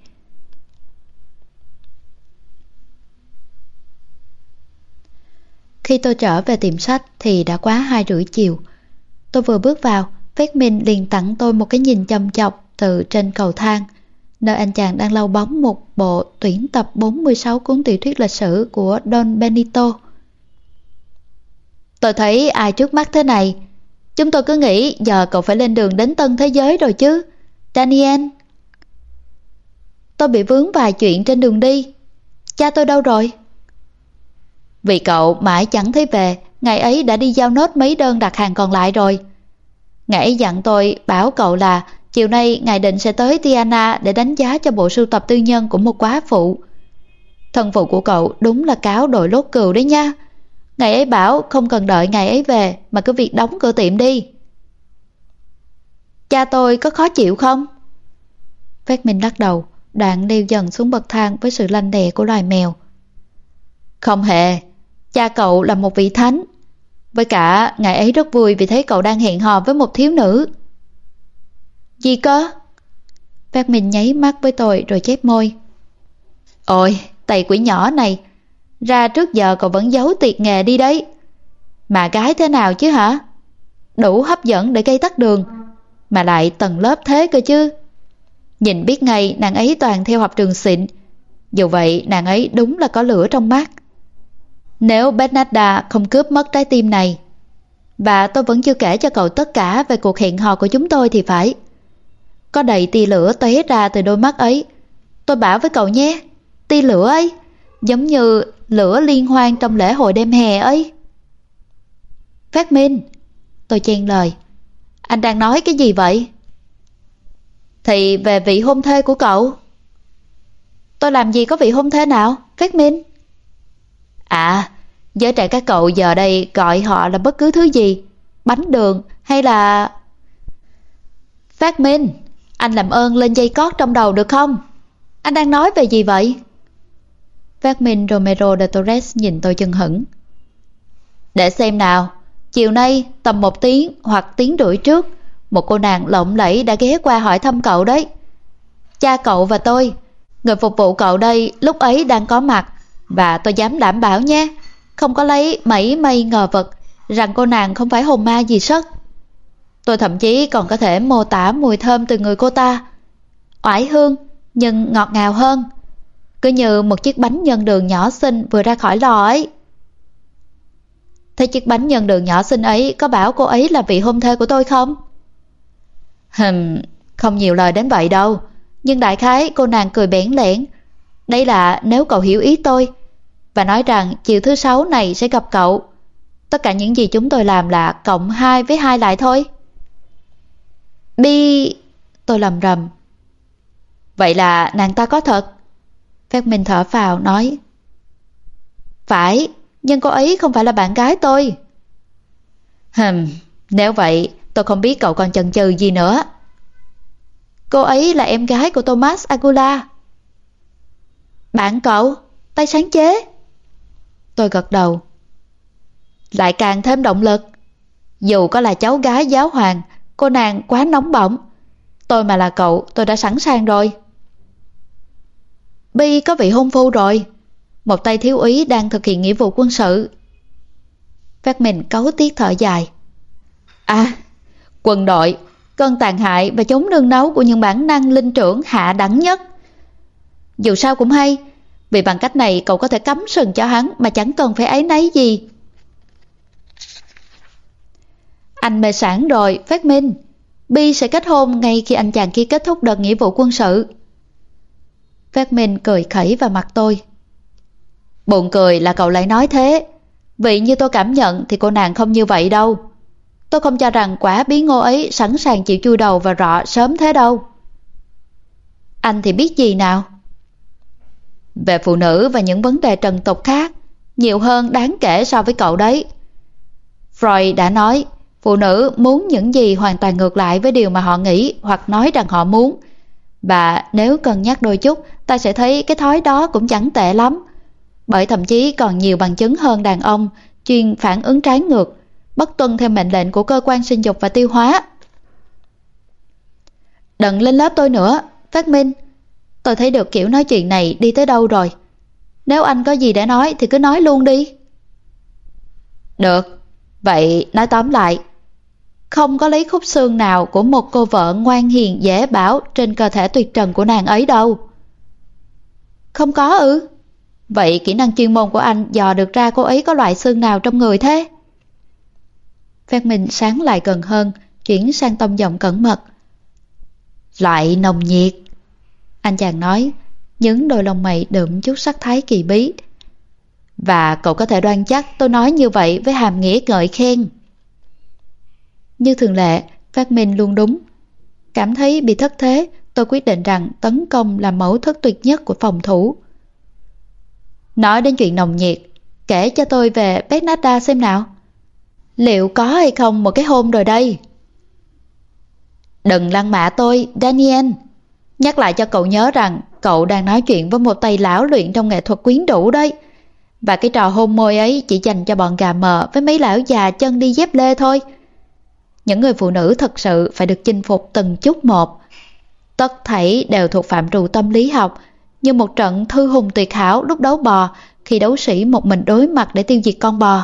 Khi tôi trở về tiệm sách thì đã quá hai rưỡi chiều. Tôi vừa bước vào, Fekmin liền tặng tôi một cái nhìn châm chọc từ trên cầu thang, nơi anh chàng đang lau bóng một bộ tuyển tập bốn mươi sáu cuốn tiểu thuyết lịch sử của Don Benito. Tôi thấy ai trước mắt thế này, chúng tôi cứ nghĩ giờ cậu phải lên đường đến tân thế giới rồi chứ, Daniel. Tôi bị vướng vài chuyện trên đường đi. Cha tôi đâu rồi? Vì cậu mãi chẳng thấy về, ngày ấy đã đi giao nốt mấy đơn đặt hàng còn lại rồi. Ngày ấy dặn tôi bảo cậu là chiều nay ngài định sẽ tới Tiana để đánh giá cho bộ sưu tập tư nhân của một quá phụ. Thân phụ của cậu đúng là cáo đội lốt cừu đấy nha. Ngài ấy bảo không cần đợi ngài ấy về mà cứ việc đóng cửa tiệm đi. Cha tôi có khó chịu không? Phát Minh lắc đầu, đoạn leo dần xuống bậc thang với sự lanh lẹ của loài mèo. Không hề, cha cậu là một vị thánh. Với cả ngài ấy rất vui vì thấy cậu đang hẹn hò với một thiếu nữ. Gì cơ? Phát Minh nháy mắt với tôi rồi chép môi. Ôi, tày quỷ nhỏ này, ra trước giờ cậu vẫn giấu tiệt nghề đi đấy. Mà gái thế nào chứ hả? Đủ hấp dẫn để gây tắc đường, mà lại tầng lớp thế cơ chứ. Nhìn biết ngay nàng ấy toàn theo học trường xịn. Dù vậy nàng ấy đúng là có lửa trong mắt. Nếu Bernarda không cướp mất trái tim này. Và tôi vẫn chưa kể cho cậu tất cả về cuộc hẹn hò của chúng tôi thì phải. Có đầy tia lửa tóe ra từ đôi mắt ấy. Tôi bảo với cậu nhé, tia lửa ấy giống như lửa liên hoan trong lễ hội đêm hè ấy. Phát Minh, tôi chen lời, anh đang nói cái gì vậy? Thì về vị hôn thê của cậu. Tôi làm gì có vị hôn thê nào, Phát Minh? À, giới trẻ các cậu giờ đây gọi họ là bất cứ thứ gì, bánh đường hay là... Phát Minh, anh làm ơn lên dây cót trong đầu được không? Anh đang nói về gì vậy? Fermin Romero de Torres nhìn tôi chưng hửng. Để xem nào, chiều nay tầm một tiếng hoặc tiếng rưỡi trước, một cô nàng lộng lẫy đã ghé qua hỏi thăm cậu đấy. Cha cậu và tôi, người phục vụ cậu đây lúc ấy đang có mặt, và tôi dám đảm bảo nha, không có lấy mảy may ngờ vực rằng cô nàng không phải hồn ma gì sất. Tôi thậm chí còn có thể mô tả mùi thơm từ người cô ta, oải hương nhưng ngọt ngào hơn, cứ như một chiếc bánh nhân đường nhỏ xinh vừa ra khỏi lò ấy. Thế chiếc bánh nhân đường nhỏ xinh ấy có bảo cô ấy là vị hôn thê của tôi không? Hừm, không nhiều lời đến vậy đâu, nhưng đại khái cô nàng cười bẽn lẽn. Đây là nếu cậu hiểu ý tôi, và nói rằng chiều thứ sáu này sẽ gặp cậu. Tất cả những gì chúng tôi làm là cộng hai với hai lại thôi. Bi... Tôi lầm rầm. Vậy là nàng ta có thật? Fermin thở phào nói. Phải, nhưng cô ấy không phải là bạn gái tôi. Hừm, nếu vậy tôi không biết cậu còn chần chừ gì nữa. Cô ấy là em gái của Thomas Agula. Bạn cậu, tay sáng chế. Tôi gật đầu. Lại càng thêm động lực. Dù có là cháu gái giáo hoàng, cô nàng quá nóng bỏng. Tôi mà là cậu, tôi đã sẵn sàng rồi. Bi có vị hôn phu rồi. Một tay thiếu úy đang thực hiện nghĩa vụ quân sự. Phát mình cấu tiết thở dài. À, quân đội, cơn tàn hại và chống nương náu của những bản năng linh trưởng hạ đẳng nhất. Dù sao cũng hay, vì bằng cách này cậu có thể cắm sừng cho hắn mà chẳng cần phải áy náy gì. Anh mê sản rồi, Phát Minh. Bi sẽ kết hôn ngay khi anh chàng kia kết thúc đợt nghĩa vụ quân sự. Phát Minh cười khẩy vào mặt tôi. Buồn cười là cậu lại nói thế. Vì như tôi cảm nhận thì cô nàng không như vậy đâu. Tôi không cho rằng quả bí ngô ấy sẵn sàng chịu chui đầu và rọ sớm thế đâu. Anh thì biết gì nào? Về phụ nữ và những vấn đề trần tục khác, nhiều hơn đáng kể so với cậu đấy. Freud đã nói, phụ nữ muốn những gì hoàn toàn ngược lại với điều mà họ nghĩ hoặc nói rằng họ muốn. Và nếu cân nhắc đôi chút, ta sẽ thấy cái thói đó cũng chẳng tệ lắm. Bởi thậm chí còn nhiều bằng chứng hơn đàn ông chuyên phản ứng trái ngược, bất tuân theo mệnh lệnh của cơ quan sinh dục và tiêu hóa. Đừng lên lớp tôi nữa, Phát Minh. Tôi thấy được kiểu nói chuyện này đi tới đâu rồi. Nếu anh có gì để nói thì cứ nói luôn đi. Được, vậy nói tóm lại. Không có lấy khúc xương nào của một cô vợ ngoan hiền dễ bảo trên cơ thể tuyệt trần của nàng ấy đâu. Không có ư? Vậy kỹ năng chuyên môn của anh dò được ra cô ấy có loại xương nào trong người thế? Phát Minh sáng lại gần hơn, chuyển sang tông giọng cẩn mật. Loại nồng nhiệt. Anh chàng nói, những đôi lông mày đượm chút sắc thái kỳ bí. Và cậu có thể đoan chắc tôi nói như vậy với hàm nghĩa ngợi khen. Như thường lệ, Phát Minh luôn đúng. Cảm thấy bị thất thế, tôi quyết định rằng tấn công là mẫu thức tuyệt nhất của phòng thủ. Nói đến chuyện nồng nhiệt, kể cho tôi về Bernarda xem nào. Liệu có hay không một cái hôn rồi đây? Đừng lăng mạ tôi, Daniel. Nhắc lại cho cậu nhớ rằng cậu đang nói chuyện với một tay lão luyện trong nghệ thuật quyến rũ đấy. Và cái trò hôn môi ấy chỉ dành cho bọn gà mờ với mấy lão già chân đi dép lê thôi. Những người phụ nữ thật sự phải được chinh phục từng chút một. Tất thảy đều thuộc phạm trù tâm lý học, như một trận thư hùng tuyệt hảo lúc đấu bò, khi đấu sĩ một mình đối mặt để tiêu diệt con bò.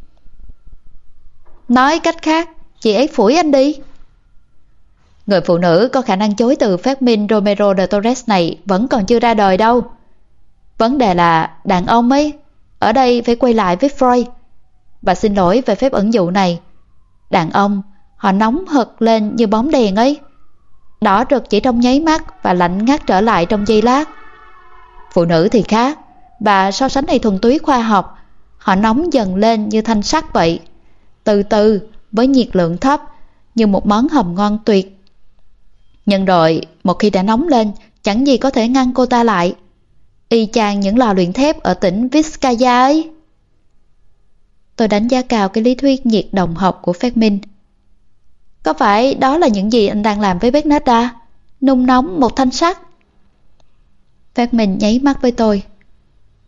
Nói cách khác, chị ấy phủi anh đi. Người phụ nữ có khả năng chối từ phát minh Romero de Torres này vẫn còn chưa ra đời đâu. Vấn đề là đàn ông ấy, ở đây phải quay lại với Freud. Và xin lỗi về phép ẩn dụ này. Đàn ông, họ nóng hực lên như bóng đèn ấy. Đỏ rực chỉ trong nháy mắt và lạnh ngắt trở lại trong giây lát. Phụ nữ thì khác, và so sánh này thuần túy khoa học. Họ nóng dần lên như thanh sắt vậy, từ từ với nhiệt lượng thấp, như một món hầm ngon tuyệt. Nhưng rồi, một khi đã nóng lên, chẳng gì có thể ngăn cô ta lại. Y chang những lò luyện thép ở tỉnh Vizcaya ấy. Tôi đánh giá cao cái lý thuyết nhiệt đồng học của Phát Minh. Có phải đó là những gì anh đang làm với Bernarda? Nung nóng một thanh sắt? Phát Minh nháy mắt với tôi.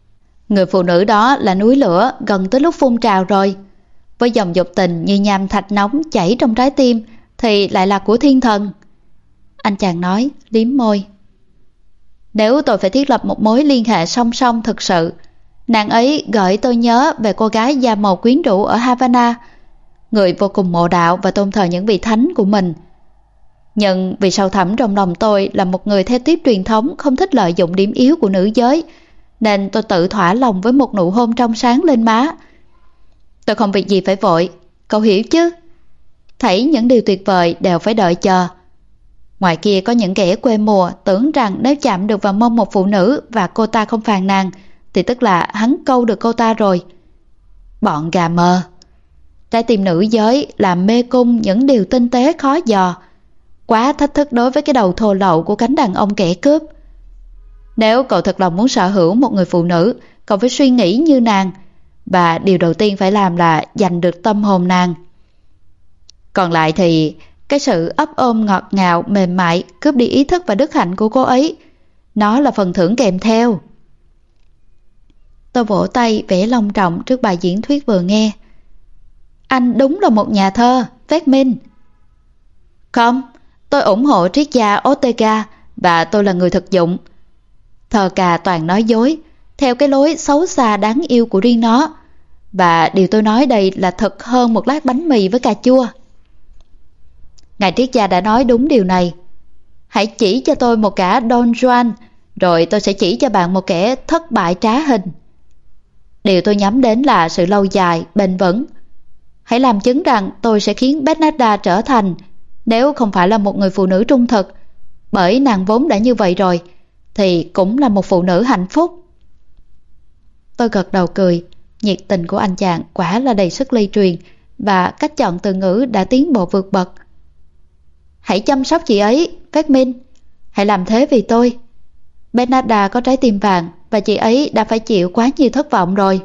Người phụ nữ đó là núi lửa gần tới lúc phun trào rồi. Với dòng dục tình như nham thạch nóng chảy trong trái tim thì lại là của thiên thần. Anh chàng nói, liếm môi. Nếu tôi phải thiết lập một mối liên hệ song song thực sự, nàng ấy gợi tôi nhớ về cô gái da màu quyến rũ ở Havana, người vô cùng mộ đạo và tôn thờ những vị thánh của mình. Nhưng vì sâu thẳm trong lòng tôi là một người theo tiếp truyền thống không thích lợi dụng điểm yếu của nữ giới, nên tôi tự thỏa lòng với một nụ hôn trong sáng lên má. Tôi không việc gì phải vội, cậu hiểu chứ? Thảy những điều tuyệt vời đều phải đợi chờ. Ngoài kia có những kẻ quê mùa tưởng rằng nếu chạm được vào mông một phụ nữ và cô ta không phàn nàn, thì tức là hắn câu được cô ta rồi. Bọn gà mờ. Trái tim nữ giới là mê cung những điều tinh tế khó dò, quá thách thức đối với cái đầu thô lậu của cánh đàn ông kẻ cướp. Nếu cậu thật lòng muốn sở hữu một người phụ nữ, cậu phải suy nghĩ như nàng, và điều đầu tiên phải làm là giành được tâm hồn nàng. Còn lại thì cái sự ấp ôm ngọt ngào mềm mại cướp đi ý thức và đức hạnh của cô ấy, nó là phần thưởng kèm theo. Tôi vỗ tay vẽ long trọng trước bài diễn thuyết vừa nghe. Anh đúng là một nhà thơ, Phát Minh. Không, tôi ủng hộ triết gia Ortega và tôi là người thực dụng. Thơ ca toàn nói dối, theo cái lối xấu xa đáng yêu của riêng nó. Và điều tôi nói đây là thật hơn một lát bánh mì với cà chua. Ngài triết gia đã nói đúng điều này. Hãy chỉ cho tôi một cả Don Juan, rồi tôi sẽ chỉ cho bạn một kẻ thất bại trá hình. Điều tôi nhắm đến là sự lâu dài, bền vững. Hãy làm chứng rằng tôi sẽ khiến Bernarda trở thành, nếu không phải là một người phụ nữ trung thực, bởi nàng vốn đã như vậy rồi, thì cũng là một phụ nữ hạnh phúc. Tôi gật đầu cười, nhiệt tình của anh chàng quả là đầy sức lây truyền, và cách chọn từ ngữ đã tiến bộ vượt bậc. Hãy chăm sóc chị ấy, Phát Minh. Hãy làm thế vì tôi. Bernarda có trái tim vàng, và chị ấy đã phải chịu quá nhiều thất vọng rồi.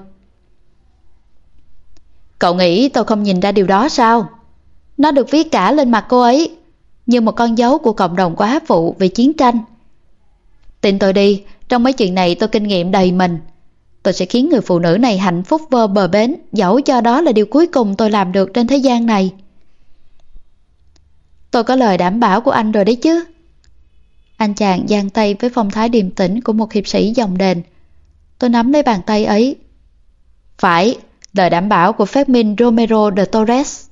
Cậu nghĩ tôi không nhìn ra điều đó sao? Nó được viết cả lên mặt cô ấy, như một con dấu của cộng đồng quá phụ về chiến tranh. Tin tôi đi, trong mấy chuyện này tôi kinh nghiệm đầy mình. Tôi sẽ khiến người phụ nữ này hạnh phúc vô bờ bến, dẫu cho đó là điều cuối cùng tôi làm được trên thế gian này. Tôi có lời đảm bảo của anh rồi đấy chứ. Anh chàng giang tay với phong thái điềm tĩnh của một hiệp sĩ dòng đền. Tôi nắm lấy bàn tay ấy. Phải, lời đảm bảo của Phát Minh Romero de Torres.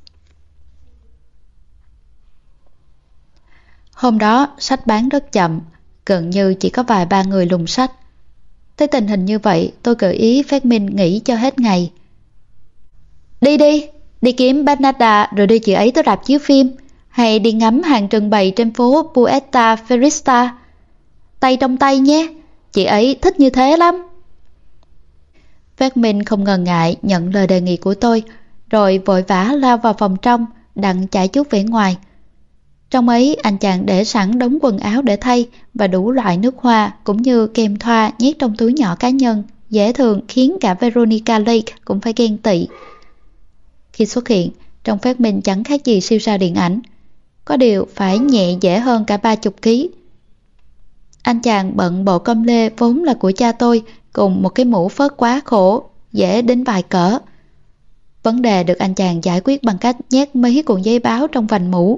Hôm đó sách bán rất chậm, gần như chỉ có vài ba người lùng sách. Thấy tình hình như vậy, tôi gợi ý Phát Minh nghỉ cho hết ngày. Đi đi, đi kiếm Bernarda rồi đưa chị ấy tới rạp chiếu phim, hay đi ngắm hàng trưng bày trên phố Puerta Ferrista. Tay trong tay nhé, chị ấy thích như thế lắm. Phát Minh không ngần ngại nhận lời đề nghị của tôi, rồi vội vã lao vào phòng trong, đặng chạy chút về ngoài. Trong ấy anh chàng để sẵn đống quần áo để thay và đủ loại nước hoa cũng như kem thoa nhét trong túi nhỏ cá nhân, dễ thường khiến cả Veronica Lake cũng phải ghen tị. Khi xuất hiện, trông Phát Minh chẳng khác gì siêu sao điện ảnh, có điều phải nhẹ dễ hơn cả ba chục ký. Anh chàng bận bộ com lê vốn là của cha tôi, cùng một cái mũ phớt quá khổ, dễ đến vài cỡ. Vấn đề được anh chàng giải quyết bằng cách nhét mấy cuộn giấy báo trong vành mũ.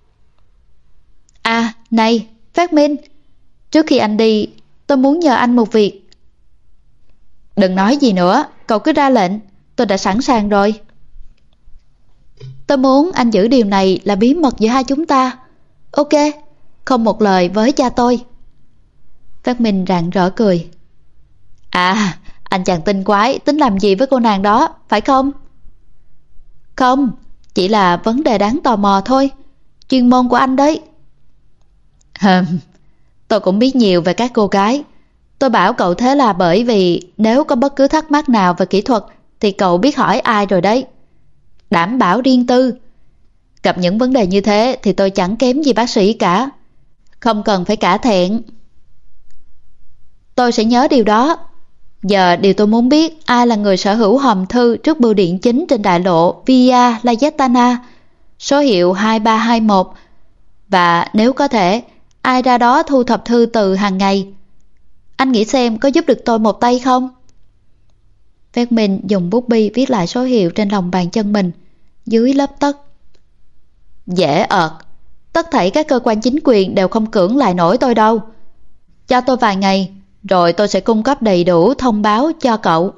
À, này, Phát Minh, trước khi anh đi, tôi muốn nhờ anh một việc. Đừng nói gì nữa, cậu cứ ra lệnh, tôi đã sẵn sàng rồi. Tôi muốn anh giữ điều này là bí mật giữa hai chúng ta. Ok, không một lời với cha tôi. Phát Minh rạng rỡ cười. À, anh chàng tinh quái, tính làm gì với cô nàng đó, phải không? Không, chỉ là vấn đề đáng tò mò thôi. Chuyên môn của anh đấy. Hừm, tôi cũng biết nhiều về các cô gái. Tôi bảo cậu thế là bởi vì nếu có bất cứ thắc mắc nào về kỹ thuật thì cậu biết hỏi ai rồi đấy. Đảm bảo riêng tư. Gặp những vấn đề như thế thì tôi chẳng kém gì bác sĩ cả. Không cần phải cả thẹn. Tôi sẽ nhớ điều đó. Giờ điều tôi muốn biết ai là người sở hữu hòm thư trước bưu điện chính trên đại lộ Via Layetana, số hiệu hai ba hai mốt. Và nếu có thể, ai ra đó thu thập thư từ hàng ngày. Anh nghĩ xem có giúp được tôi một tay không? Ferdinand dùng bút bi viết lại số hiệu trên lòng bàn chân mình, dưới lớp tất. Dễ ợt, tất thảy các cơ quan chính quyền đều không cưỡng lại nổi tôi đâu. Cho tôi vài ngày, rồi tôi sẽ cung cấp đầy đủ thông báo cho cậu.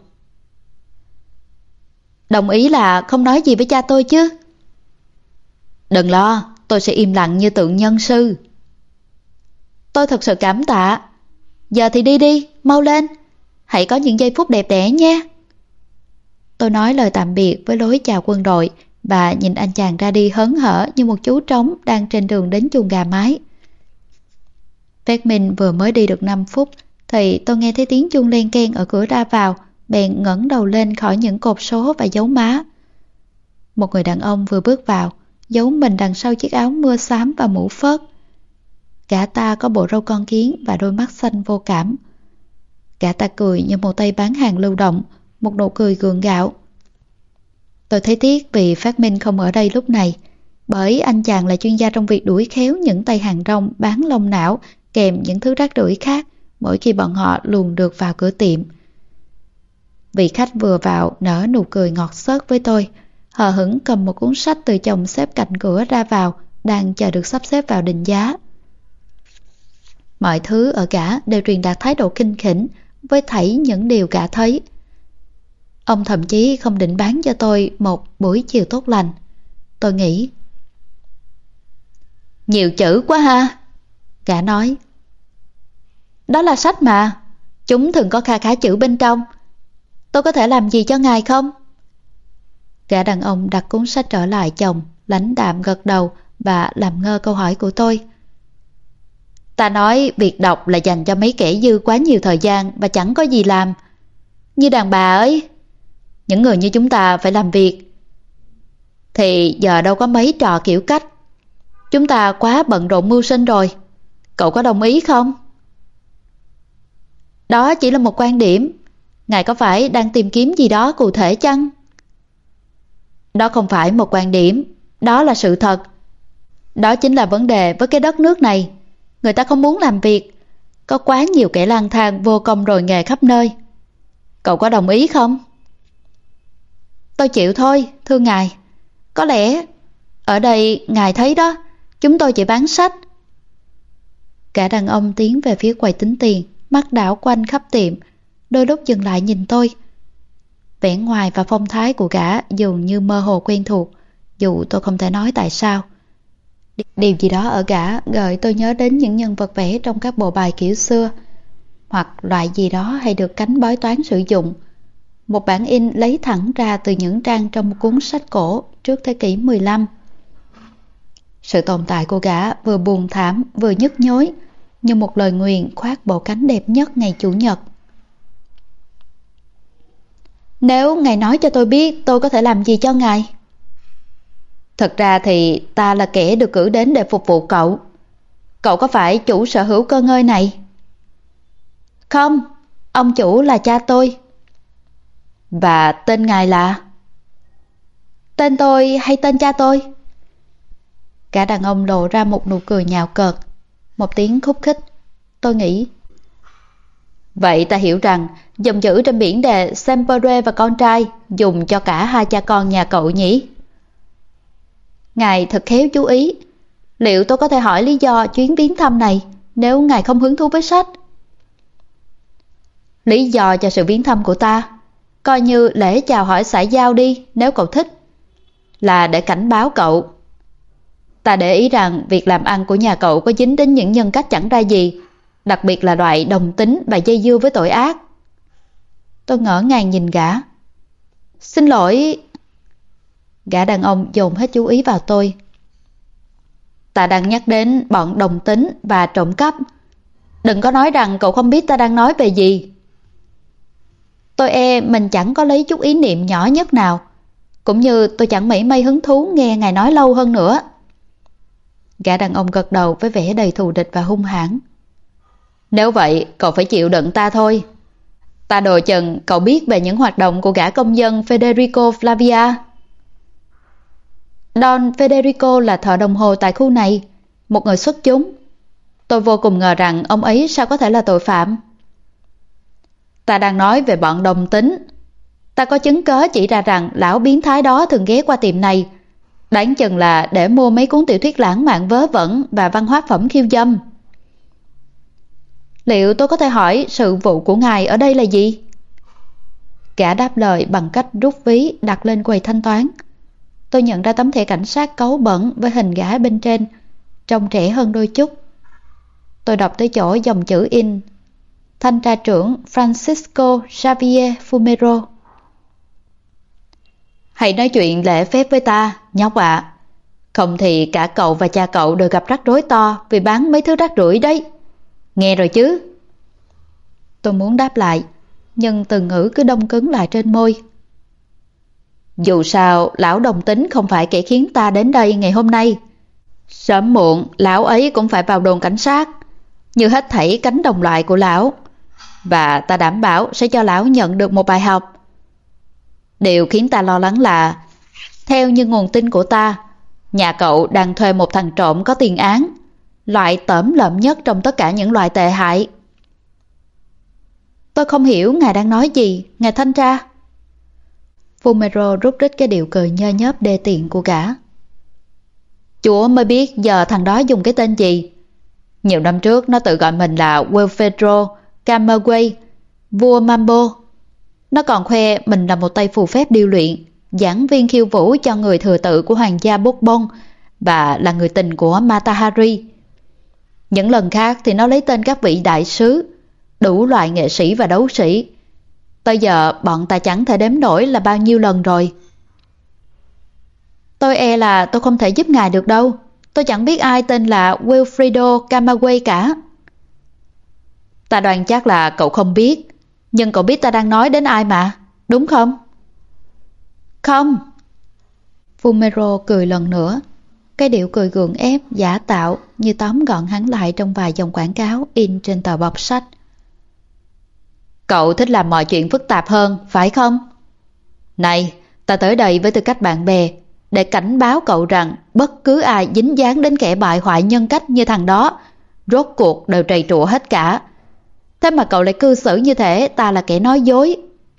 Đồng ý là không nói gì với cha tôi chứ? Đừng lo, tôi sẽ im lặng như tượng nhân sư. Tôi thật sự cảm tạ. Giờ thì đi đi, mau lên. Hãy có những giây phút đẹp đẽ nha. Tôi nói lời tạm biệt với lối chào quân đội và nhìn anh chàng ra đi hớn hở như một chú trống đang trên đường đến chuồng gà mái. Ferdinand vừa mới đi được năm phút thì tôi nghe thấy tiếng chuông len keng ở cửa ra vào, bèn ngẩng đầu lên khỏi những cột số và dấu má. Một người đàn ông vừa bước vào, giấu mình đằng sau chiếc áo mưa xám và mũ phớt. Gã ta có bộ râu con kiến và đôi mắt xanh vô cảm. Gã ta cười như một tay bán hàng lưu động, một nụ cười gượng gạo. Tôi thấy tiếc vì Phát Minh không ở đây lúc này, bởi anh chàng là chuyên gia trong việc đuổi khéo những tay hàng rong bán lông não kèm những thứ rác rưởi khác mỗi khi bọn họ luồn được vào cửa tiệm. Vị khách vừa vào nở nụ cười ngọt xớt với tôi, hờ hững cầm một cuốn sách từ chồng xếp cạnh cửa ra vào, đang chờ được sắp xếp vào định giá. Mọi thứ ở gã đều truyền đạt thái độ khinh khỉnh với thảy những điều gã thấy. Ông thậm chí không định bán cho tôi một buổi chiều tốt lành. Tôi nghĩ, nhiều chữ quá ha. Gã nói, đó là sách mà, chúng thường có kha khá chữ bên trong. Tôi có thể làm gì cho ngài không? Gã đàn ông đặt cuốn sách trở lại chồng, lãnh đạm gật đầu và làm ngơ câu hỏi của tôi. Ta nói việc đọc là dành cho mấy kẻ dư quá nhiều thời gian và chẳng có gì làm. Như đàn bà ấy, những người như chúng ta phải làm việc. Thì giờ đâu có mấy trò kiểu cách. Chúng ta quá bận rộn mưu sinh rồi. Cậu có đồng ý không? Đó chỉ là một quan điểm. Ngài có phải đang tìm kiếm gì đó cụ thể chăng? Đó không phải một quan điểm, đó là sự thật. Đó chính là vấn đề với cái đất nước này. Người ta không muốn làm việc. Có quá nhiều kẻ lang thang vô công rồi nghề khắp nơi. Cậu có đồng ý không? Tôi chịu thôi, thưa ngài. Có lẽ ở đây ngài thấy đó, chúng tôi chỉ bán sách. Cả đàn ông tiến về phía quầy tính tiền, mắt đảo quanh khắp tiệm, đôi lúc dừng lại nhìn tôi. Vẻ ngoài và phong thái của gã dường như mơ hồ quen thuộc, dù tôi không thể nói tại sao. Điều gì đó ở gã gợi tôi nhớ đến những nhân vật vẽ trong các bộ bài kiểu xưa, hoặc loại gì đó hay được cánh bói toán sử dụng. Một bản in lấy thẳng ra từ những trang trong một cuốn sách cổ trước thế kỷ mười lăm. Sự tồn tại của gã vừa buồn thảm vừa nhức nhối, như một lời nguyền khoác bộ cánh đẹp nhất ngày Chủ nhật. Nếu ngài nói cho tôi biết tôi có thể làm gì cho ngài? Thật ra thì ta là kẻ được cử đến để phục vụ cậu. Cậu có phải chủ sở hữu cơ ngơi này? Không, ông chủ là cha tôi. Và tên ngài là? Tên tôi hay tên cha tôi? Cả đàn ông lộ ra một nụ cười nhạo cợt, một tiếng khúc khích. Tôi nghĩ, vậy ta hiểu rằng dòng chữ trên biển đề Sempre và con trai dùng cho cả hai cha con nhà cậu nhỉ? Ngài thật khéo chú ý. Liệu tôi có thể hỏi lý do chuyến viếng thăm này nếu ngài không hứng thú với sách? Lý do cho sự viếng thăm của ta, coi như lễ chào hỏi xã giao đi nếu cậu thích, là để cảnh báo cậu. Ta để ý rằng việc làm ăn của nhà cậu có dính đến những nhân cách chẳng ra gì, đặc biệt là loại đồng tính và dây dưa với tội ác. Tôi ngỡ ngàng nhìn gã. Xin lỗi. Gã đàn ông dồn hết chú ý vào tôi. Ta đang nhắc đến bọn đồng tính và trộm cắp. Đừng có nói rằng cậu không biết ta đang nói về gì. Tôi e mình chẳng có lấy chút ý niệm nhỏ nhất nào, cũng như tôi chẳng mảy may hứng thú nghe ngài nói lâu hơn nữa. Gã đàn ông gật đầu với vẻ đầy thù địch và hung hãn. Nếu vậy, cậu phải chịu đựng ta thôi. Ta đồ chừng cậu biết về những hoạt động của gã công dân Federico Flavia. Don Federico là thợ đồng hồ tại khu này, một người xuất chúng. Tôi vô cùng ngờ rằng ông ấy sao có thể là tội phạm. Ta đang nói về bọn đồng tính. Ta có chứng cớ chỉ ra rằng lão biến thái đó thường ghé qua tiệm này, đáng chừng là để mua mấy cuốn tiểu thuyết lãng mạn vớ vẩn và văn hóa phẩm khiêu dâm. Liệu tôi có thể hỏi sự vụ của ngài ở đây là gì? Gã đáp lời bằng cách rút ví đặt lên quầy thanh toán. Tôi nhận ra tấm thẻ cảnh sát cáu bẩn với hình gã bên trên, trông trẻ hơn đôi chút. Tôi đọc tới chỗ dòng chữ in: Thanh tra trưởng Francisco Xavier Fumero. Hãy nói chuyện lễ phép với ta, nhóc ạ. À. Không thì cả cậu và cha cậu đều gặp rắc rối to vì bán mấy thứ rác rưởi đấy. Nghe rồi chứ? Tôi muốn đáp lại, nhưng từ ngữ cứ đông cứng lại trên môi. Dù sao, lão đồng tính không phải kẻ khiến ta đến đây ngày hôm nay. Sớm muộn, lão ấy cũng phải vào đồn cảnh sát, như hết thảy cánh đồng loại của lão. Và ta đảm bảo sẽ cho lão nhận được một bài học. Điều khiến ta lo lắng là, theo như nguồn tin của ta, nhà cậu đang thuê một thằng trộm có tiền án, loại tởm lợm nhất trong tất cả những loại tệ hại. Tôi không hiểu ngài đang nói gì, ngài thanh tra. Fumero rút rít cái điệu cười nhơ nhớp đê tiện của gã. Chúa mới biết giờ thằng đó dùng cái tên gì. Nhiều năm trước nó tự gọi mình là Wilfredo Camagüey, vua Mambo. Nó còn khoe mình là một tay phù phép điêu luyện, giảng viên khiêu vũ cho người thừa tự của hoàng gia Bourbon và là người tình của Mata Hari. Những lần khác thì nó lấy tên các vị đại sứ, đủ loại nghệ sĩ và đấu sĩ. Tới giờ bọn ta chẳng thể đếm nổi là bao nhiêu lần rồi. Tôi e là tôi không thể giúp ngài được đâu. Tôi chẳng biết ai tên là Wilfredo Camagüey cả. Ta đoán chắc là cậu không biết, nhưng cậu biết ta đang nói đến ai mà, đúng không? Không. Fumero cười lần nữa. Cái điệu cười gượng ép, giả tạo như tóm gọn hắn lại trong vài dòng quảng cáo in trên tờ bọc sách. Cậu thích làm mọi chuyện phức tạp hơn, phải không? Này, ta tới đây với tư cách bạn bè, để cảnh báo cậu rằng bất cứ ai dính dáng đến kẻ bại hoại nhân cách như thằng đó, rốt cuộc đều trầy trụa hết cả. Thế mà cậu lại cư xử như thể ta là kẻ nói dối.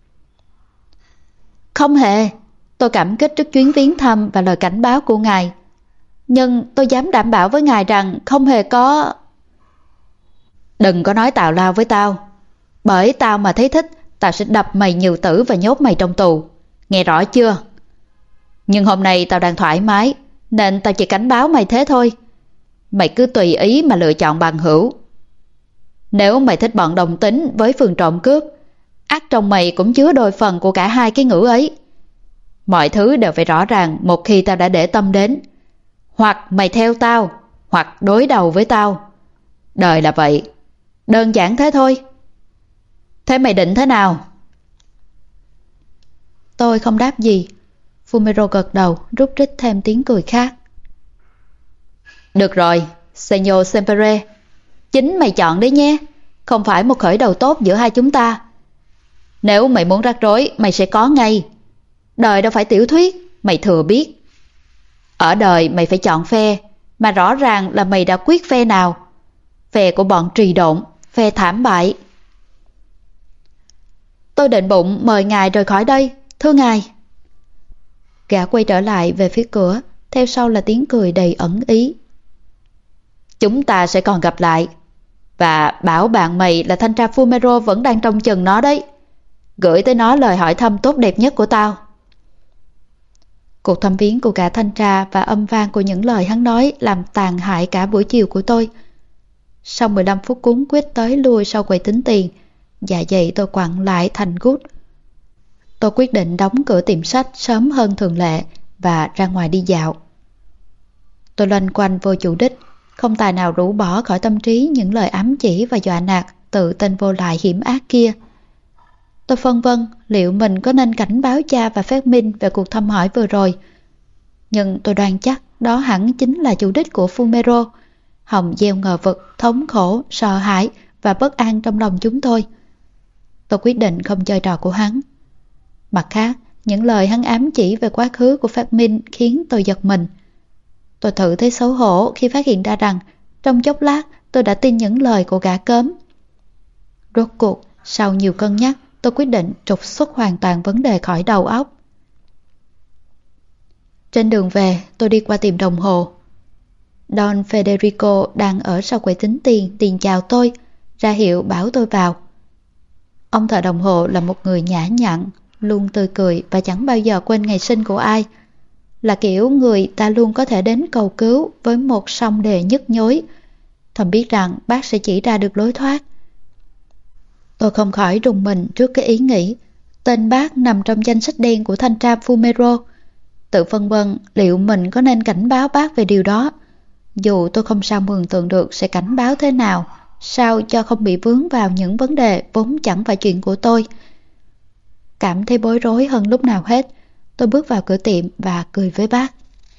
Không hề, tôi cảm kích trước chuyến viếng thăm và lời cảnh báo của ngài. Nhưng tôi dám đảm bảo với ngài rằng không hề có... Đừng có nói tào lao với tao. Bởi tao mà thấy thích, tao sẽ đập mày nhừ tử và nhốt mày trong tù. Nghe rõ chưa? Nhưng hôm nay tao đang thoải mái, nên tao chỉ cảnh báo mày thế thôi. Mày cứ tùy ý mà lựa chọn bằng hữu. Nếu mày thích bọn đồng tính với phường trộm cướp, ắt trong mày cũng chứa đôi phần của cả hai cái ngữ ấy. Mọi thứ đều phải rõ ràng một khi tao đã để tâm đến. Hoặc mày theo tao, hoặc đối đầu với tao. Đời là vậy. Đơn giản thế thôi. Thế mày định thế nào? Tôi không đáp gì. Fumero gật đầu, rút rít thêm tiếng cười khác. Được rồi, Senor Sempere. Chính mày chọn đấy nhé. Không phải một khởi đầu tốt giữa hai chúng ta. Nếu mày muốn rắc rối, mày sẽ có ngay. Đời đâu phải tiểu thuyết, mày thừa biết. Ở đời mày phải chọn phe, mà rõ ràng là mày đã quyết phe nào. Phe của bọn trì độn, phe thảm bại. Tôi định bụng mời ngài rời khỏi đây, thưa ngài. Gã quay trở lại về phía cửa, theo sau là tiếng cười đầy ẩn ý. Chúng ta sẽ còn gặp lại. Và bảo bạn mày là thanh tra Fumero vẫn đang trông chừng nó đấy. Gửi tới nó lời hỏi thăm tốt đẹp nhất của tao. Cuộc thăm viếng của cả thanh tra và âm vang của những lời hắn nói làm tàn hại cả buổi chiều của tôi. Sau mười lăm phút cuốn quýt tới lui sau quầy tính tiền, dạ dày tôi quặn lại thành gút. Tôi quyết định đóng cửa tiệm sách sớm hơn thường lệ và ra ngoài đi dạo. Tôi loanh quanh vô chủ đích, không tài nào rũ bỏ khỏi tâm trí những lời ám chỉ và dọa nạt từ tên vô lại hiểm ác kia. Tôi phân vân liệu mình có nên cảnh báo cha và phát minh về cuộc thăm hỏi vừa rồi. Nhưng tôi đoan chắc đó hẳn chính là chủ đích của Fumero, hòng gieo ngờ vực, thống khổ, sợ hãi và bất an trong lòng chúng tôi. Tôi quyết định không chơi trò của hắn. Mặt khác, những lời hắn ám chỉ về quá khứ của phát minh khiến tôi giật mình. Tôi thử thấy xấu hổ khi phát hiện ra rằng trong chốc lát tôi đã tin những lời của gã cớm. Rốt cuộc, sau nhiều cân nhắc, tôi quyết định trục xuất hoàn toàn vấn đề khỏi đầu óc. Trên đường về, tôi đi qua tiệm đồng hồ. Don Federico đang ở sau quầy tính tiền, tiền chào tôi, ra hiệu bảo tôi vào. Ông thợ đồng hồ là một người nhã nhặn, luôn tươi cười và chẳng bao giờ quên ngày sinh của ai. Là kiểu người ta luôn có thể đến cầu cứu với một song đề nhức nhối, thầm biết rằng bác sẽ chỉ ra được lối thoát. Tôi không khỏi rùng mình trước cái ý nghĩ tên bác nằm trong danh sách đen của thanh tra Fumero, tự phân vân liệu mình có nên cảnh báo bác về điều đó. Dù tôi không sao mường tượng được sẽ cảnh báo thế nào, sao cho không bị vướng vào những vấn đề vốn chẳng phải chuyện của tôi. Cảm thấy bối rối hơn lúc nào hết, tôi bước vào cửa tiệm và cười với bác.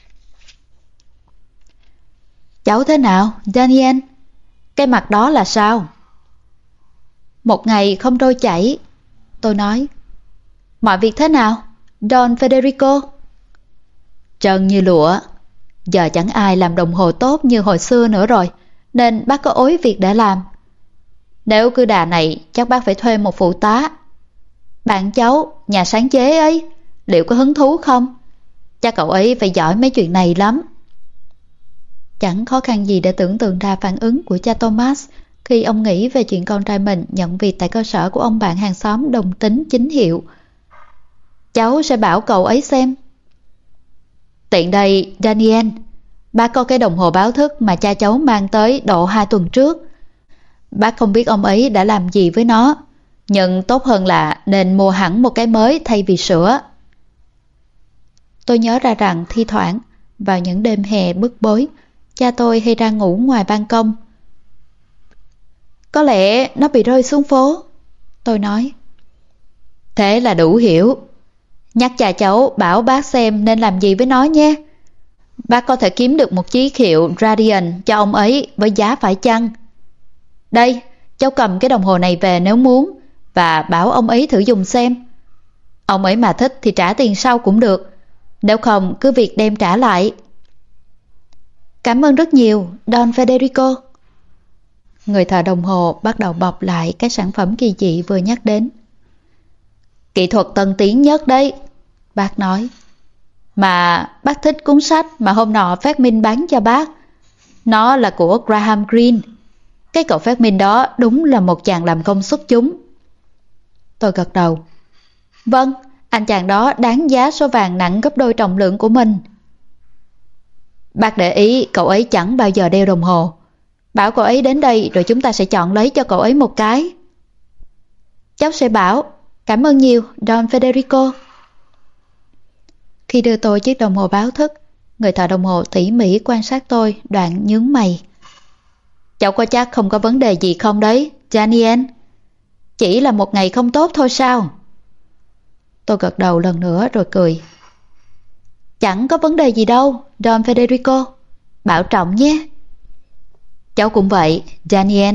Cháu thế nào, Daniel? Cái mặt đó là sao? Một ngày không trôi chảy, tôi nói. Mọi việc thế nào, Don Federico? Trơn như lụa. Giờ chẳng ai làm đồng hồ tốt như hồi xưa nữa rồi, nên bác có ối việc để làm. Nếu cứ đà này, chắc bác phải thuê một phụ tá. Bạn cháu, nhà sáng chế ấy, liệu có hứng thú không? Chắc cậu ấy phải giỏi mấy chuyện này lắm. Chẳng khó khăn gì để tưởng tượng ra phản ứng của cha Thomas khi ông nghĩ về chuyện con trai mình nhận việc tại cơ sở của ông bạn hàng xóm đồng tính chính hiệu. Cháu sẽ bảo cậu ấy xem. Tiện đây, Daniel, bác có cái đồng hồ báo thức mà cha cháu mang tới độ hai tuần trước. Bác không biết ông ấy đã làm gì với nó, nhưng tốt hơn là nên mua hẳn một cái mới thay vì sửa. Tôi nhớ ra rằng thi thoảng, vào những đêm hè bức bối, cha tôi hay ra ngủ ngoài ban công. Có lẽ nó bị rơi xuống phố, tôi nói. Thế là đủ hiểu. Nhắc cha cháu bảo bác xem nên làm gì với nó nhé. Bác có thể kiếm được một chiếc hiệu Radiant cho ông ấy với giá phải chăng. Đây, cháu cầm cái đồng hồ này về nếu muốn, và bảo ông ấy thử dùng xem. Ông ấy mà thích thì trả tiền sau cũng được, nếu không cứ việc đem trả lại. Cảm ơn rất nhiều, Don Federico. Người thợ đồng hồ bắt đầu bọc lại cái sản phẩm kỳ dị vừa nhắc đến. Kỹ thuật tân tiến nhất đấy, bác nói. Mà bác thích cuốn sách mà hôm nọ phát minh bán cho bác. Nó là của Graham Greene. Cái cậu phát minh đó đúng là một chàng làm công xuất chúng. Tôi gật đầu. Vâng, anh chàng đó đáng giá số vàng nặng gấp đôi trọng lượng của mình. Bác để ý cậu ấy chẳng bao giờ đeo đồng hồ. Bảo cậu ấy đến đây rồi chúng ta sẽ chọn lấy cho cậu ấy một cái. Cháu sẽ bảo. Cảm ơn nhiều, Don Federico. Khi đưa tôi chiếc đồng hồ báo thức, người thợ đồng hồ tỉ mỉ quan sát tôi, đoạn nhướng mày. Cháu có chắc không có vấn đề gì không đấy, Daniel? Chỉ là một ngày không tốt thôi sao? Tôi gật đầu lần nữa rồi cười. Chẳng có vấn đề gì đâu, Don Federico. Bảo trọng nhé. Cháu cũng vậy, Daniel.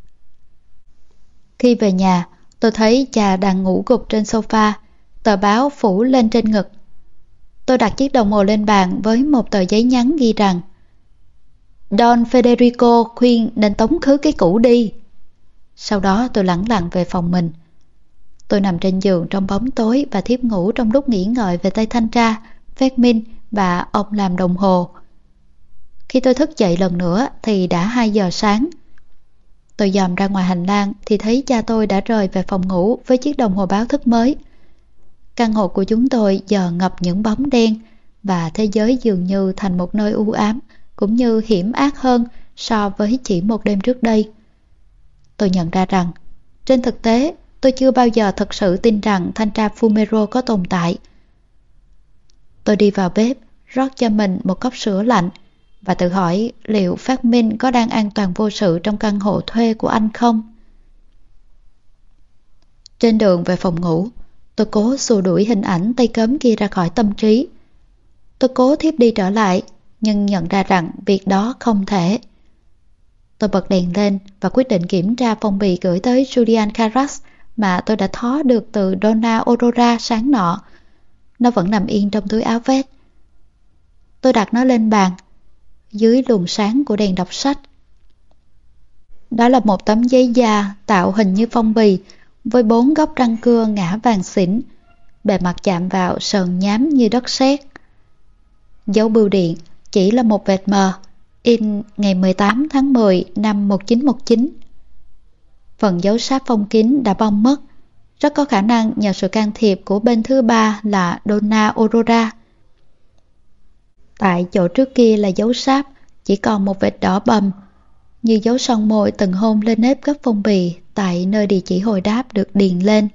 Khi về nhà, tôi thấy cha đang ngủ gục trên sofa, tờ báo phủ lên trên ngực. Tôi đặt chiếc đồng hồ lên bàn với một tờ giấy nhắn ghi rằng Don Federico khuyên nên tống khứ cái cũ đi. Sau đó tôi lẳng lặng về phòng mình. Tôi nằm trên giường trong bóng tối và thiếp ngủ trong lúc nghĩ ngợi về tay thanh tra, phát minh và ông làm đồng hồ. Khi tôi thức dậy lần nữa thì đã hai giờ sáng. Tôi dòm ra ngoài hành lang thì thấy cha tôi đã rời về phòng ngủ với chiếc đồng hồ báo thức mới. Căn hộ của chúng tôi giờ ngập những bóng đen và thế giới dường như thành một nơi u ám cũng như hiểm ác hơn so với chỉ một đêm trước đây. Tôi nhận ra rằng trên thực tế tôi chưa bao giờ thật sự tin rằng thanh tra Fumero có tồn tại. Tôi đi vào bếp, rót cho mình một cốc sữa lạnh và tự hỏi liệu phát minh có đang an toàn vô sự trong căn hộ thuê của anh không? Trên đường về phòng ngủ, tôi cố xua đuổi hình ảnh tay cấm kia ra khỏi tâm trí. Tôi cố thiếp đi trở lại, nhưng nhận ra rằng việc đó không thể. Tôi bật đèn lên và quyết định kiểm tra phong bì gửi tới Julian Carras mà tôi đã thó được từ Donna Aurora sáng nọ. Nó vẫn nằm yên trong túi áo vest. Tôi đặt nó lên bàn, dưới luồng sáng của đèn đọc sách. Đó là một tấm giấy da tạo hình như phong bì, với bốn góc răng cưa ngả vàng xỉn, bề mặt chạm vào sờn nhám như đất sét. Dấu bưu điện chỉ là một vệt mờ, in ngày mười tám tháng mười năm một nghìn chín trăm mười chín. Phần dấu sáp phong kín đã bong mất, rất có khả năng nhờ sự can thiệp của bên thứ ba là Donna Aurora. Tại chỗ trước kia là dấu sáp, chỉ còn một vệt đỏ bầm, như dấu son môi từng hôn lên nếp gấp phong bì tại nơi địa chỉ hồi đáp được điền lên.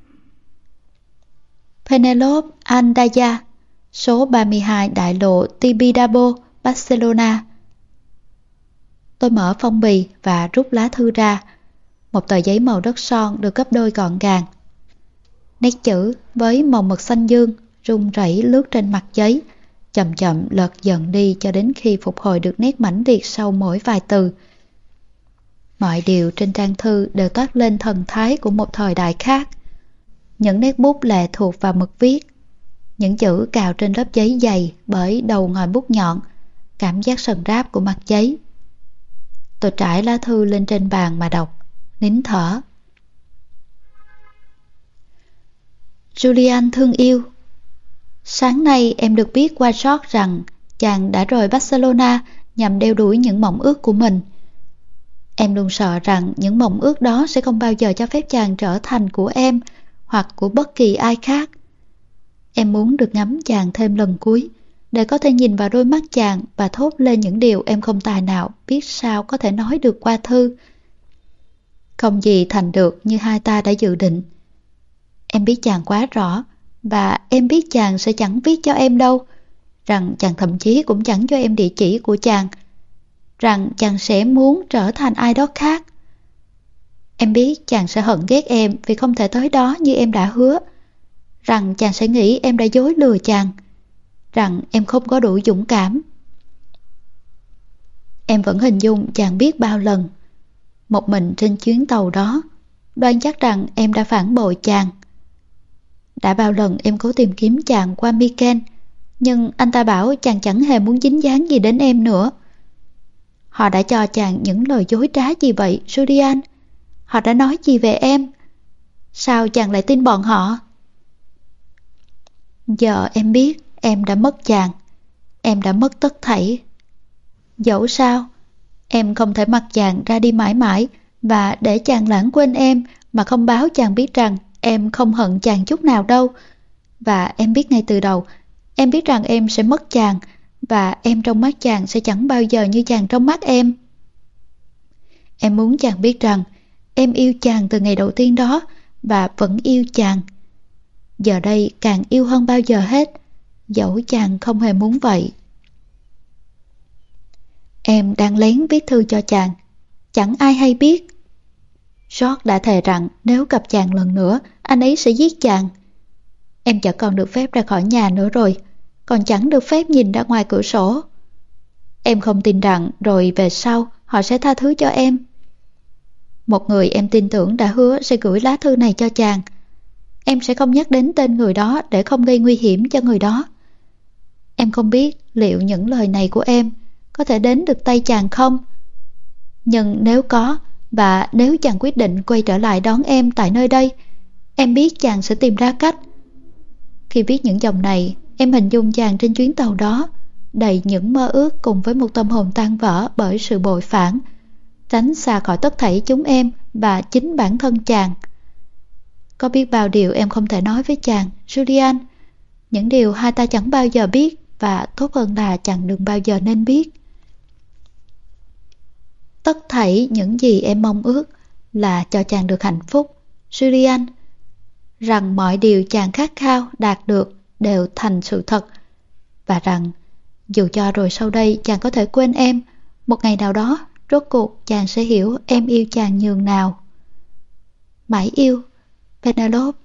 Penelope Andaya, số ba mươi hai đại lộ Tibidabo, Barcelona. Tôi mở phong bì và rút lá thư ra. Một tờ giấy màu đất son được gấp đôi gọn gàng. Nét chữ với màu mực xanh dương rung rẩy lướt trên mặt giấy, chậm chậm lật dần đi cho đến khi phục hồi được nét mãnh liệt sau mỗi vài từ. Mọi điều trên trang thư đều toát lên thần thái của một thời đại khác. Những nét bút lệ thuộc vào mực viết, những chữ cào trên lớp giấy dày bởi đầu ngòi bút nhọn, cảm giác sần ráp của mặt giấy. Tôi trải lá thư lên trên bàn mà đọc, nín thở. Julian thương yêu, sáng nay em được biết qua George rằng chàng đã rời Barcelona nhằm đeo đuổi những mộng ước của mình. Em luôn sợ rằng những mộng ước đó sẽ không bao giờ cho phép chàng trở thành của em hoặc của bất kỳ ai khác. Em muốn được ngắm chàng thêm lần cuối, để có thể nhìn vào đôi mắt chàng và thốt lên những điều em không tài nào biết sao có thể nói được qua thư. Không gì thành được như hai ta đã dự định. Em biết chàng quá rõ, và em biết chàng sẽ chẳng viết cho em đâu, rằng chàng thậm chí cũng chẳng cho em địa chỉ của chàng, rằng chàng sẽ muốn trở thành ai đó khác. Em biết chàng sẽ hận ghét em vì không thể tới đó như em đã hứa, rằng chàng sẽ nghĩ em đã dối lừa chàng, rằng em không có đủ dũng cảm. Em vẫn hình dung chàng biết bao lần, một mình trên chuyến tàu đó, đoán chắc rằng em đã phản bội chàng. Đã bao lần em cố tìm kiếm chàng qua Miken, nhưng anh ta bảo chàng chẳng hề muốn dính dáng gì đến em nữa. Họ đã cho chàng những lời dối trá gì vậy, Julian? Họ đã nói gì về em? Sao chàng lại tin bọn họ? Giờ em biết em đã mất chàng. Em đã mất tất thảy. Dẫu sao, em không thể mặc chàng ra đi mãi mãi và để chàng lãng quên em mà không báo chàng biết rằng em không hận chàng chút nào đâu. Và em biết ngay từ đầu, em biết rằng em sẽ mất chàng, và em trong mắt chàng sẽ chẳng bao giờ như chàng trong mắt em. Em muốn chàng biết rằng em yêu chàng từ ngày đầu tiên đó và vẫn yêu chàng. Giờ đây càng yêu hơn bao giờ hết, dẫu chàng không hề muốn vậy. Em đang lén viết thư cho chàng, chẳng ai hay biết. George đã thề rằng nếu gặp chàng lần nữa, anh ấy sẽ giết chàng. Em chẳng còn được phép ra khỏi nhà nữa rồi, còn chẳng được phép nhìn ra ngoài cửa sổ. Em không tin rằng rồi về sau họ sẽ tha thứ cho em. Một người em tin tưởng đã hứa sẽ gửi lá thư này cho chàng. Em sẽ không nhắc đến tên người đó để không gây nguy hiểm cho người đó. Em không biết liệu những lời này của em có thể đến được tay chàng không. Nhưng nếu có, và nếu chàng quyết định quay trở lại đón em tại nơi đây, em biết chàng sẽ tìm ra cách. Khi viết những dòng này, em hình dung chàng trên chuyến tàu đó, đầy những mơ ước cùng với một tâm hồn tan vỡ bởi sự bội phản, tránh xa khỏi tất thảy chúng em và chính bản thân chàng. Có biết bao điều em không thể nói với chàng, Julian, những điều hai ta chẳng bao giờ biết và tốt hơn là chàng đừng bao giờ nên biết. Tất thảy những gì em mong ước là cho chàng được hạnh phúc, Julian, rằng mọi điều chàng khát khao đạt được đều thành sự thật, và rằng dù cho rồi sau đây chàng có thể quên em, một ngày nào đó rốt cuộc chàng sẽ hiểu em yêu chàng nhường nào. Mãi yêu, Penelope.